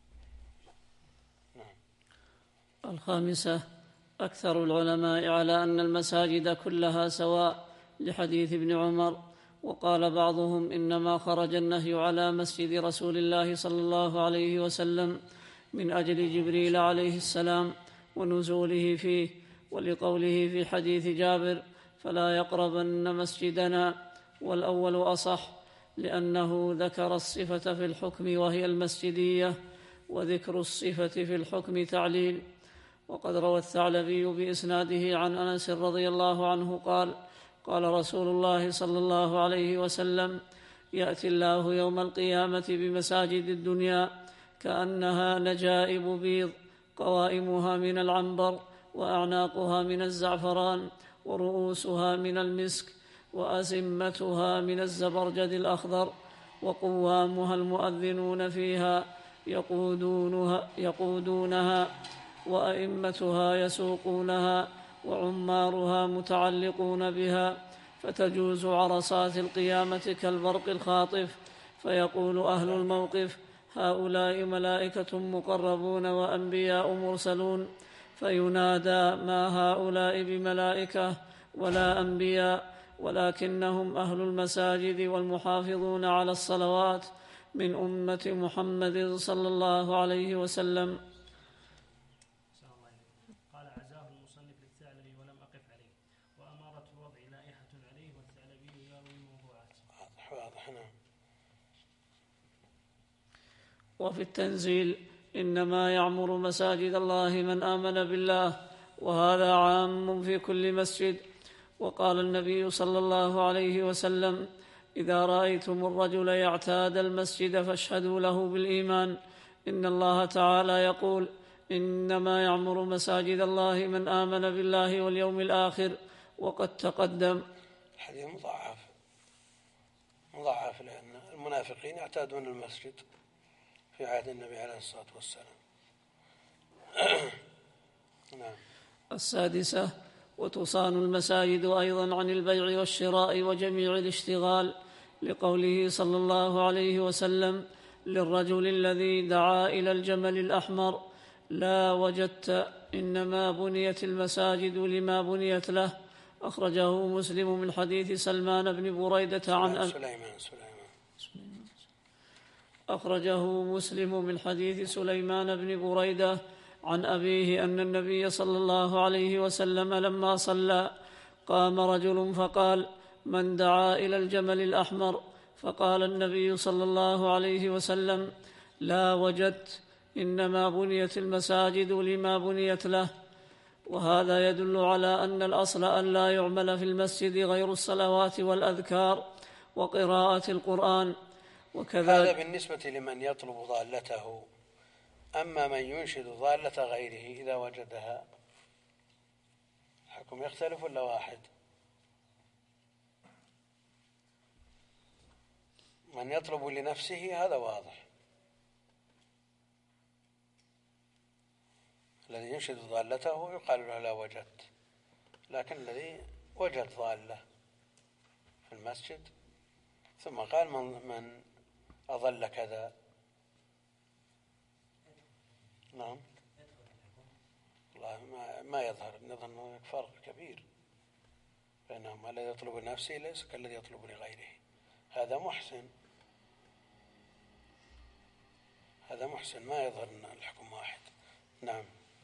نعم. الخامسة: أكثر العلماء على أن المساجد كلها سواء، لحديث ابن عمر. وقال بعضهم: إنما خرج النهي على مسجد رسول الله صلى الله عليه وسلم من أجل جبريل عليه السلام ونزوله فيه، ولقوله في حديث جابر: فلا يقربن مسجدنا. والأول أصح، لأنه ذكر الصفة في الحكم وهي المسجدية، وذكر الصفة في الحكم تعليل. وقد روى الثعلبي بإسناده عن أنس رضي الله عنه قال: قال رسول الله صلى الله عليه وسلم: يأتي الله يوم القيامة بمساجد الدنيا كأنها نجائب بيض، قوائمها من العنبر، وأعناقها من الزعفران، ورؤوسها من المسك، وأزمتها من الزبرجد الأخضر، وقوامها المؤذنون فيها يقودونها, يقودونها وأئمتها يسوقونها، وعمارها متعلقون بها، فتجوز عرصات القيامة كالبرق الخاطف، فيقول أهل الموقف: هؤلاء ملائكة مقربون وأنبياء مرسلون، فينادى: ما هؤلاء بملائكة ولا أنبياء، ولكنهم أهل المساجد والمحافظون على الصلوات من أمة محمد صلى الله عليه وسلم. قال: عزاه المصنف للثعلبي ولم أقف عليه، وأمارة وضع لائحة عليه، والثعلبي يروي الموضوعات. واضح واضح. نعم. وفي التنزيل: إنما يعمر مساجد الله من آمن بالله، وهذا عام في كل مسجد. وقال النبي صلى الله عليه وسلم: إذا رأيتم الرجل يعتاد المسجد فاشهدوا له بالإيمان، إن الله تعالى يقول: إنما يعمر مساجد الله من آمن بالله واليوم الآخر. وقد تقدم. الحديث مضاعف مضاعف لأن المنافقين يعتادون المسجد في عهد النبي عليه الصلاة والسلام. نعم. السادسة: وتصان المساجد أيضا عن البيع والشراء وجميع الاشتغال، لقوله صلى الله عليه وسلم للرجل الذي دعا إلى الجمل الأحمر: لا وجدت، إنما بنيت المساجد لما بنيت له. أخرجه مسلم من حديث سلمان بن بريدة عن أن... سليمان سليمان أخرجه مسلم من حديث سليمان بن بريدة عن أبيه أن النبي صلى الله عليه وسلم لما صلى قام رجل فقال: من دعا إلى الجمل الأحمر؟ فقال النبي صلى الله عليه وسلم: لا وجدت، إنما بنيت المساجد لما بنيت له. وهذا يدل على أن الأصل أن لا يعمل في المسجد غير الصلوات والأذكار وقراءة القرآن. وكذلك هذا بالنسبة لمن يطلب ضالته. أما من ينشد ضالة غيره إذا وجدها الحكم يختلف ولا واحد؟ من يطلب لنفسه هذا واضح، الذي ينشد ضالته يقال له لا وجدت، لكن الذي وجد ضالة في المسجد ثم قال من, من أضل كذا نعم. والله ما, ما يظهر، نظن هناك فرق كبير بينهما. الذي يطلب لنفسه ليس كالذي يطلب لغيره. هذا محسن، هذا محسن، ما يظهر أن الحكم واحد. نعم.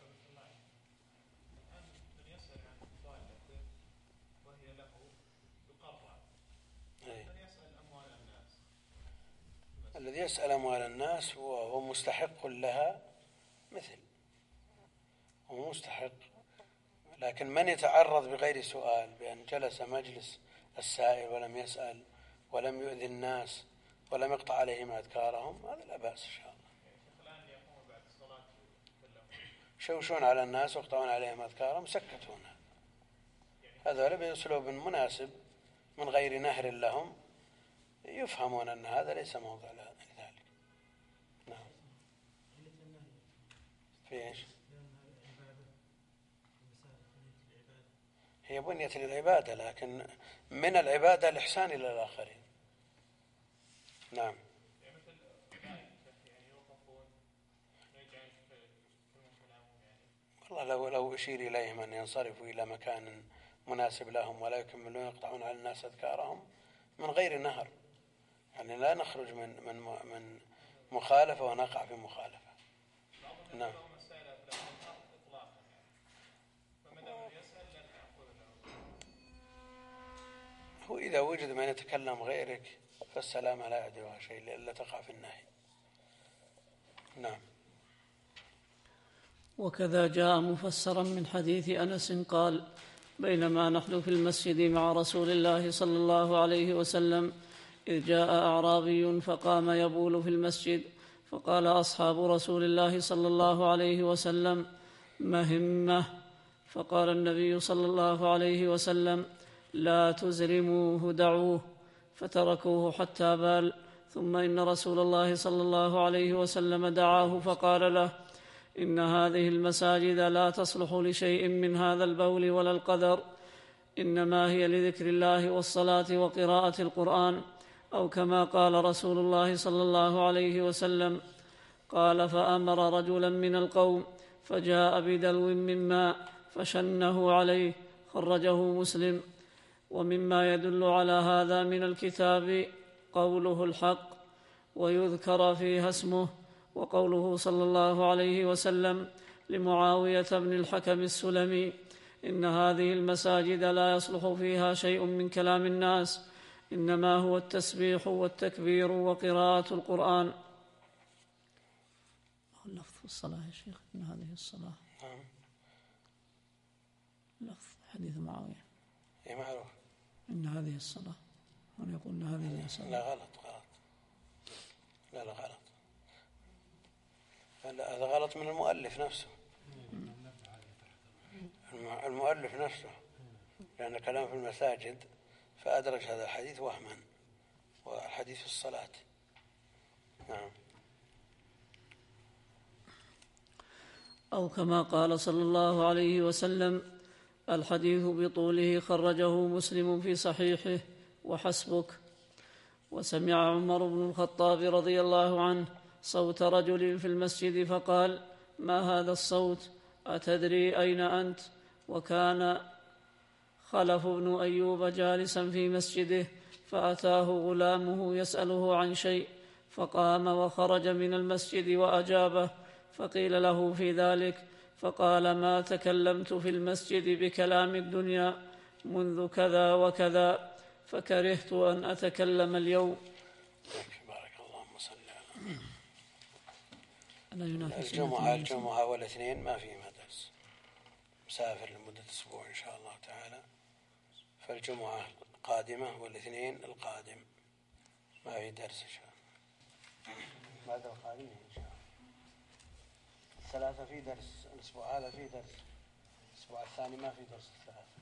الذي يسأل أموال الناس وهو مستحق لها مثل، هو مستحق، لكن من يتعرض بغير سؤال، بأن جلس مجلس السائل ولم يسأل ولم يؤذي الناس ولم يقطع عليهم أذكارهم، هذا لا بأس إن شاء الله. شوشون على الناس ويقطعون عليهم أذكارهم سكتونا، هذا بأسلوب مناسب من غير نهر لهم، يفهمون أن هذا ليس موضع لذلك. نعم. في إيش؟ هي بنية للعبادة، لكن من العبادة الإحسان إلى الآخرين. نعم. والله لو لو أشير إليهم أن ينصرفوا إلى مكان مناسب لهم ولا يكملون يقطعون على الناس أذكارهم من غير نهر، يعني لا نخرج من من من مخالفة ونقع في مخالفة. نعم. هو إذا وجد من يتكلم غيرك فالسلام لا يعدلها شيء لئلا تقع في النهي. نعم. وكذا جاء مفسرا من حديث أنس قال: بينما نحن في المسجد مع رسول الله صلى الله عليه وسلم إذ جاء أعرابي فقام يبول في المسجد، فقال أصحاب رسول الله صلى الله عليه وسلم: مهمة. فقال النبي صلى الله عليه وسلم: لا تزرموه، دعوه. فتركوه حتى بال، ثم إن رسول الله صلى الله عليه وسلم دعاه فقال له: إن هذه المساجد لا تصلح لشيء من هذا البول ولا القدر، إنما هي لذكر الله والصلاة وقراءة القرآن، أو كما قال رسول الله صلى الله عليه وسلم. قال: فأمر رجلا من القوم فجاء بدلو من ماء فشنه عليه، خرجه مسلم. ومما يدل على هذا من الكتاب قوله الحق ويذكر فيها اسمه، وقوله صلى الله عليه وسلم لمعاوية بن الحكم السلمي: إن هذه المساجد لا يصلح فيها شيء من كلام الناس، إنما هو التسبيح والتكبير وقراءة القرآن. اللفظ في الصلاة يا شيخ، إن هذه الصلاة لفظ حديث معاوية إيه معروف، إن هذه الصلاة، هنا يقول إن هذه الصلاة. لا غلط غلط لا لا غلط، هذا غلط من المؤلف نفسه، المؤلف نفسه، لأن كلام في المساجد فأدرج هذا الحديث وهما، والحديث في الصلاة. نعم. أو كما قال صلى الله عليه وسلم: الحديث بطوله خرجه مسلم في صحيحه وحسبك. وسمع عمر بن الخطاب رضي الله عنه صوت رجل في المسجد فقال: ما هذا الصوت؟ أتدري أين أنت؟ وكان خلف بن أيوب جالسا في مسجده، فأتاه غلامه يسأله عن شيء، فقام وخرج من المسجد وأجابه، فقيل له في ذلك، فقال: ما تكلمت في المسجد بكلام الدنيا منذ كذا وكذا، فكرهت أن أتكلم اليوم. بارك اللهم صل على الجمعة الجمعة والاثنين ما فيهما درس، مسافر لمدة أسبوع إن شاء الله تعالى، فالجمعة القادمة والاثنين القادم ما في درس إن شاء الله، بعد القادم إن شاء الله الثلاثة في درس، الأسبوع هذا في درس، الأسبوع الثاني ما في درس الثلاثة.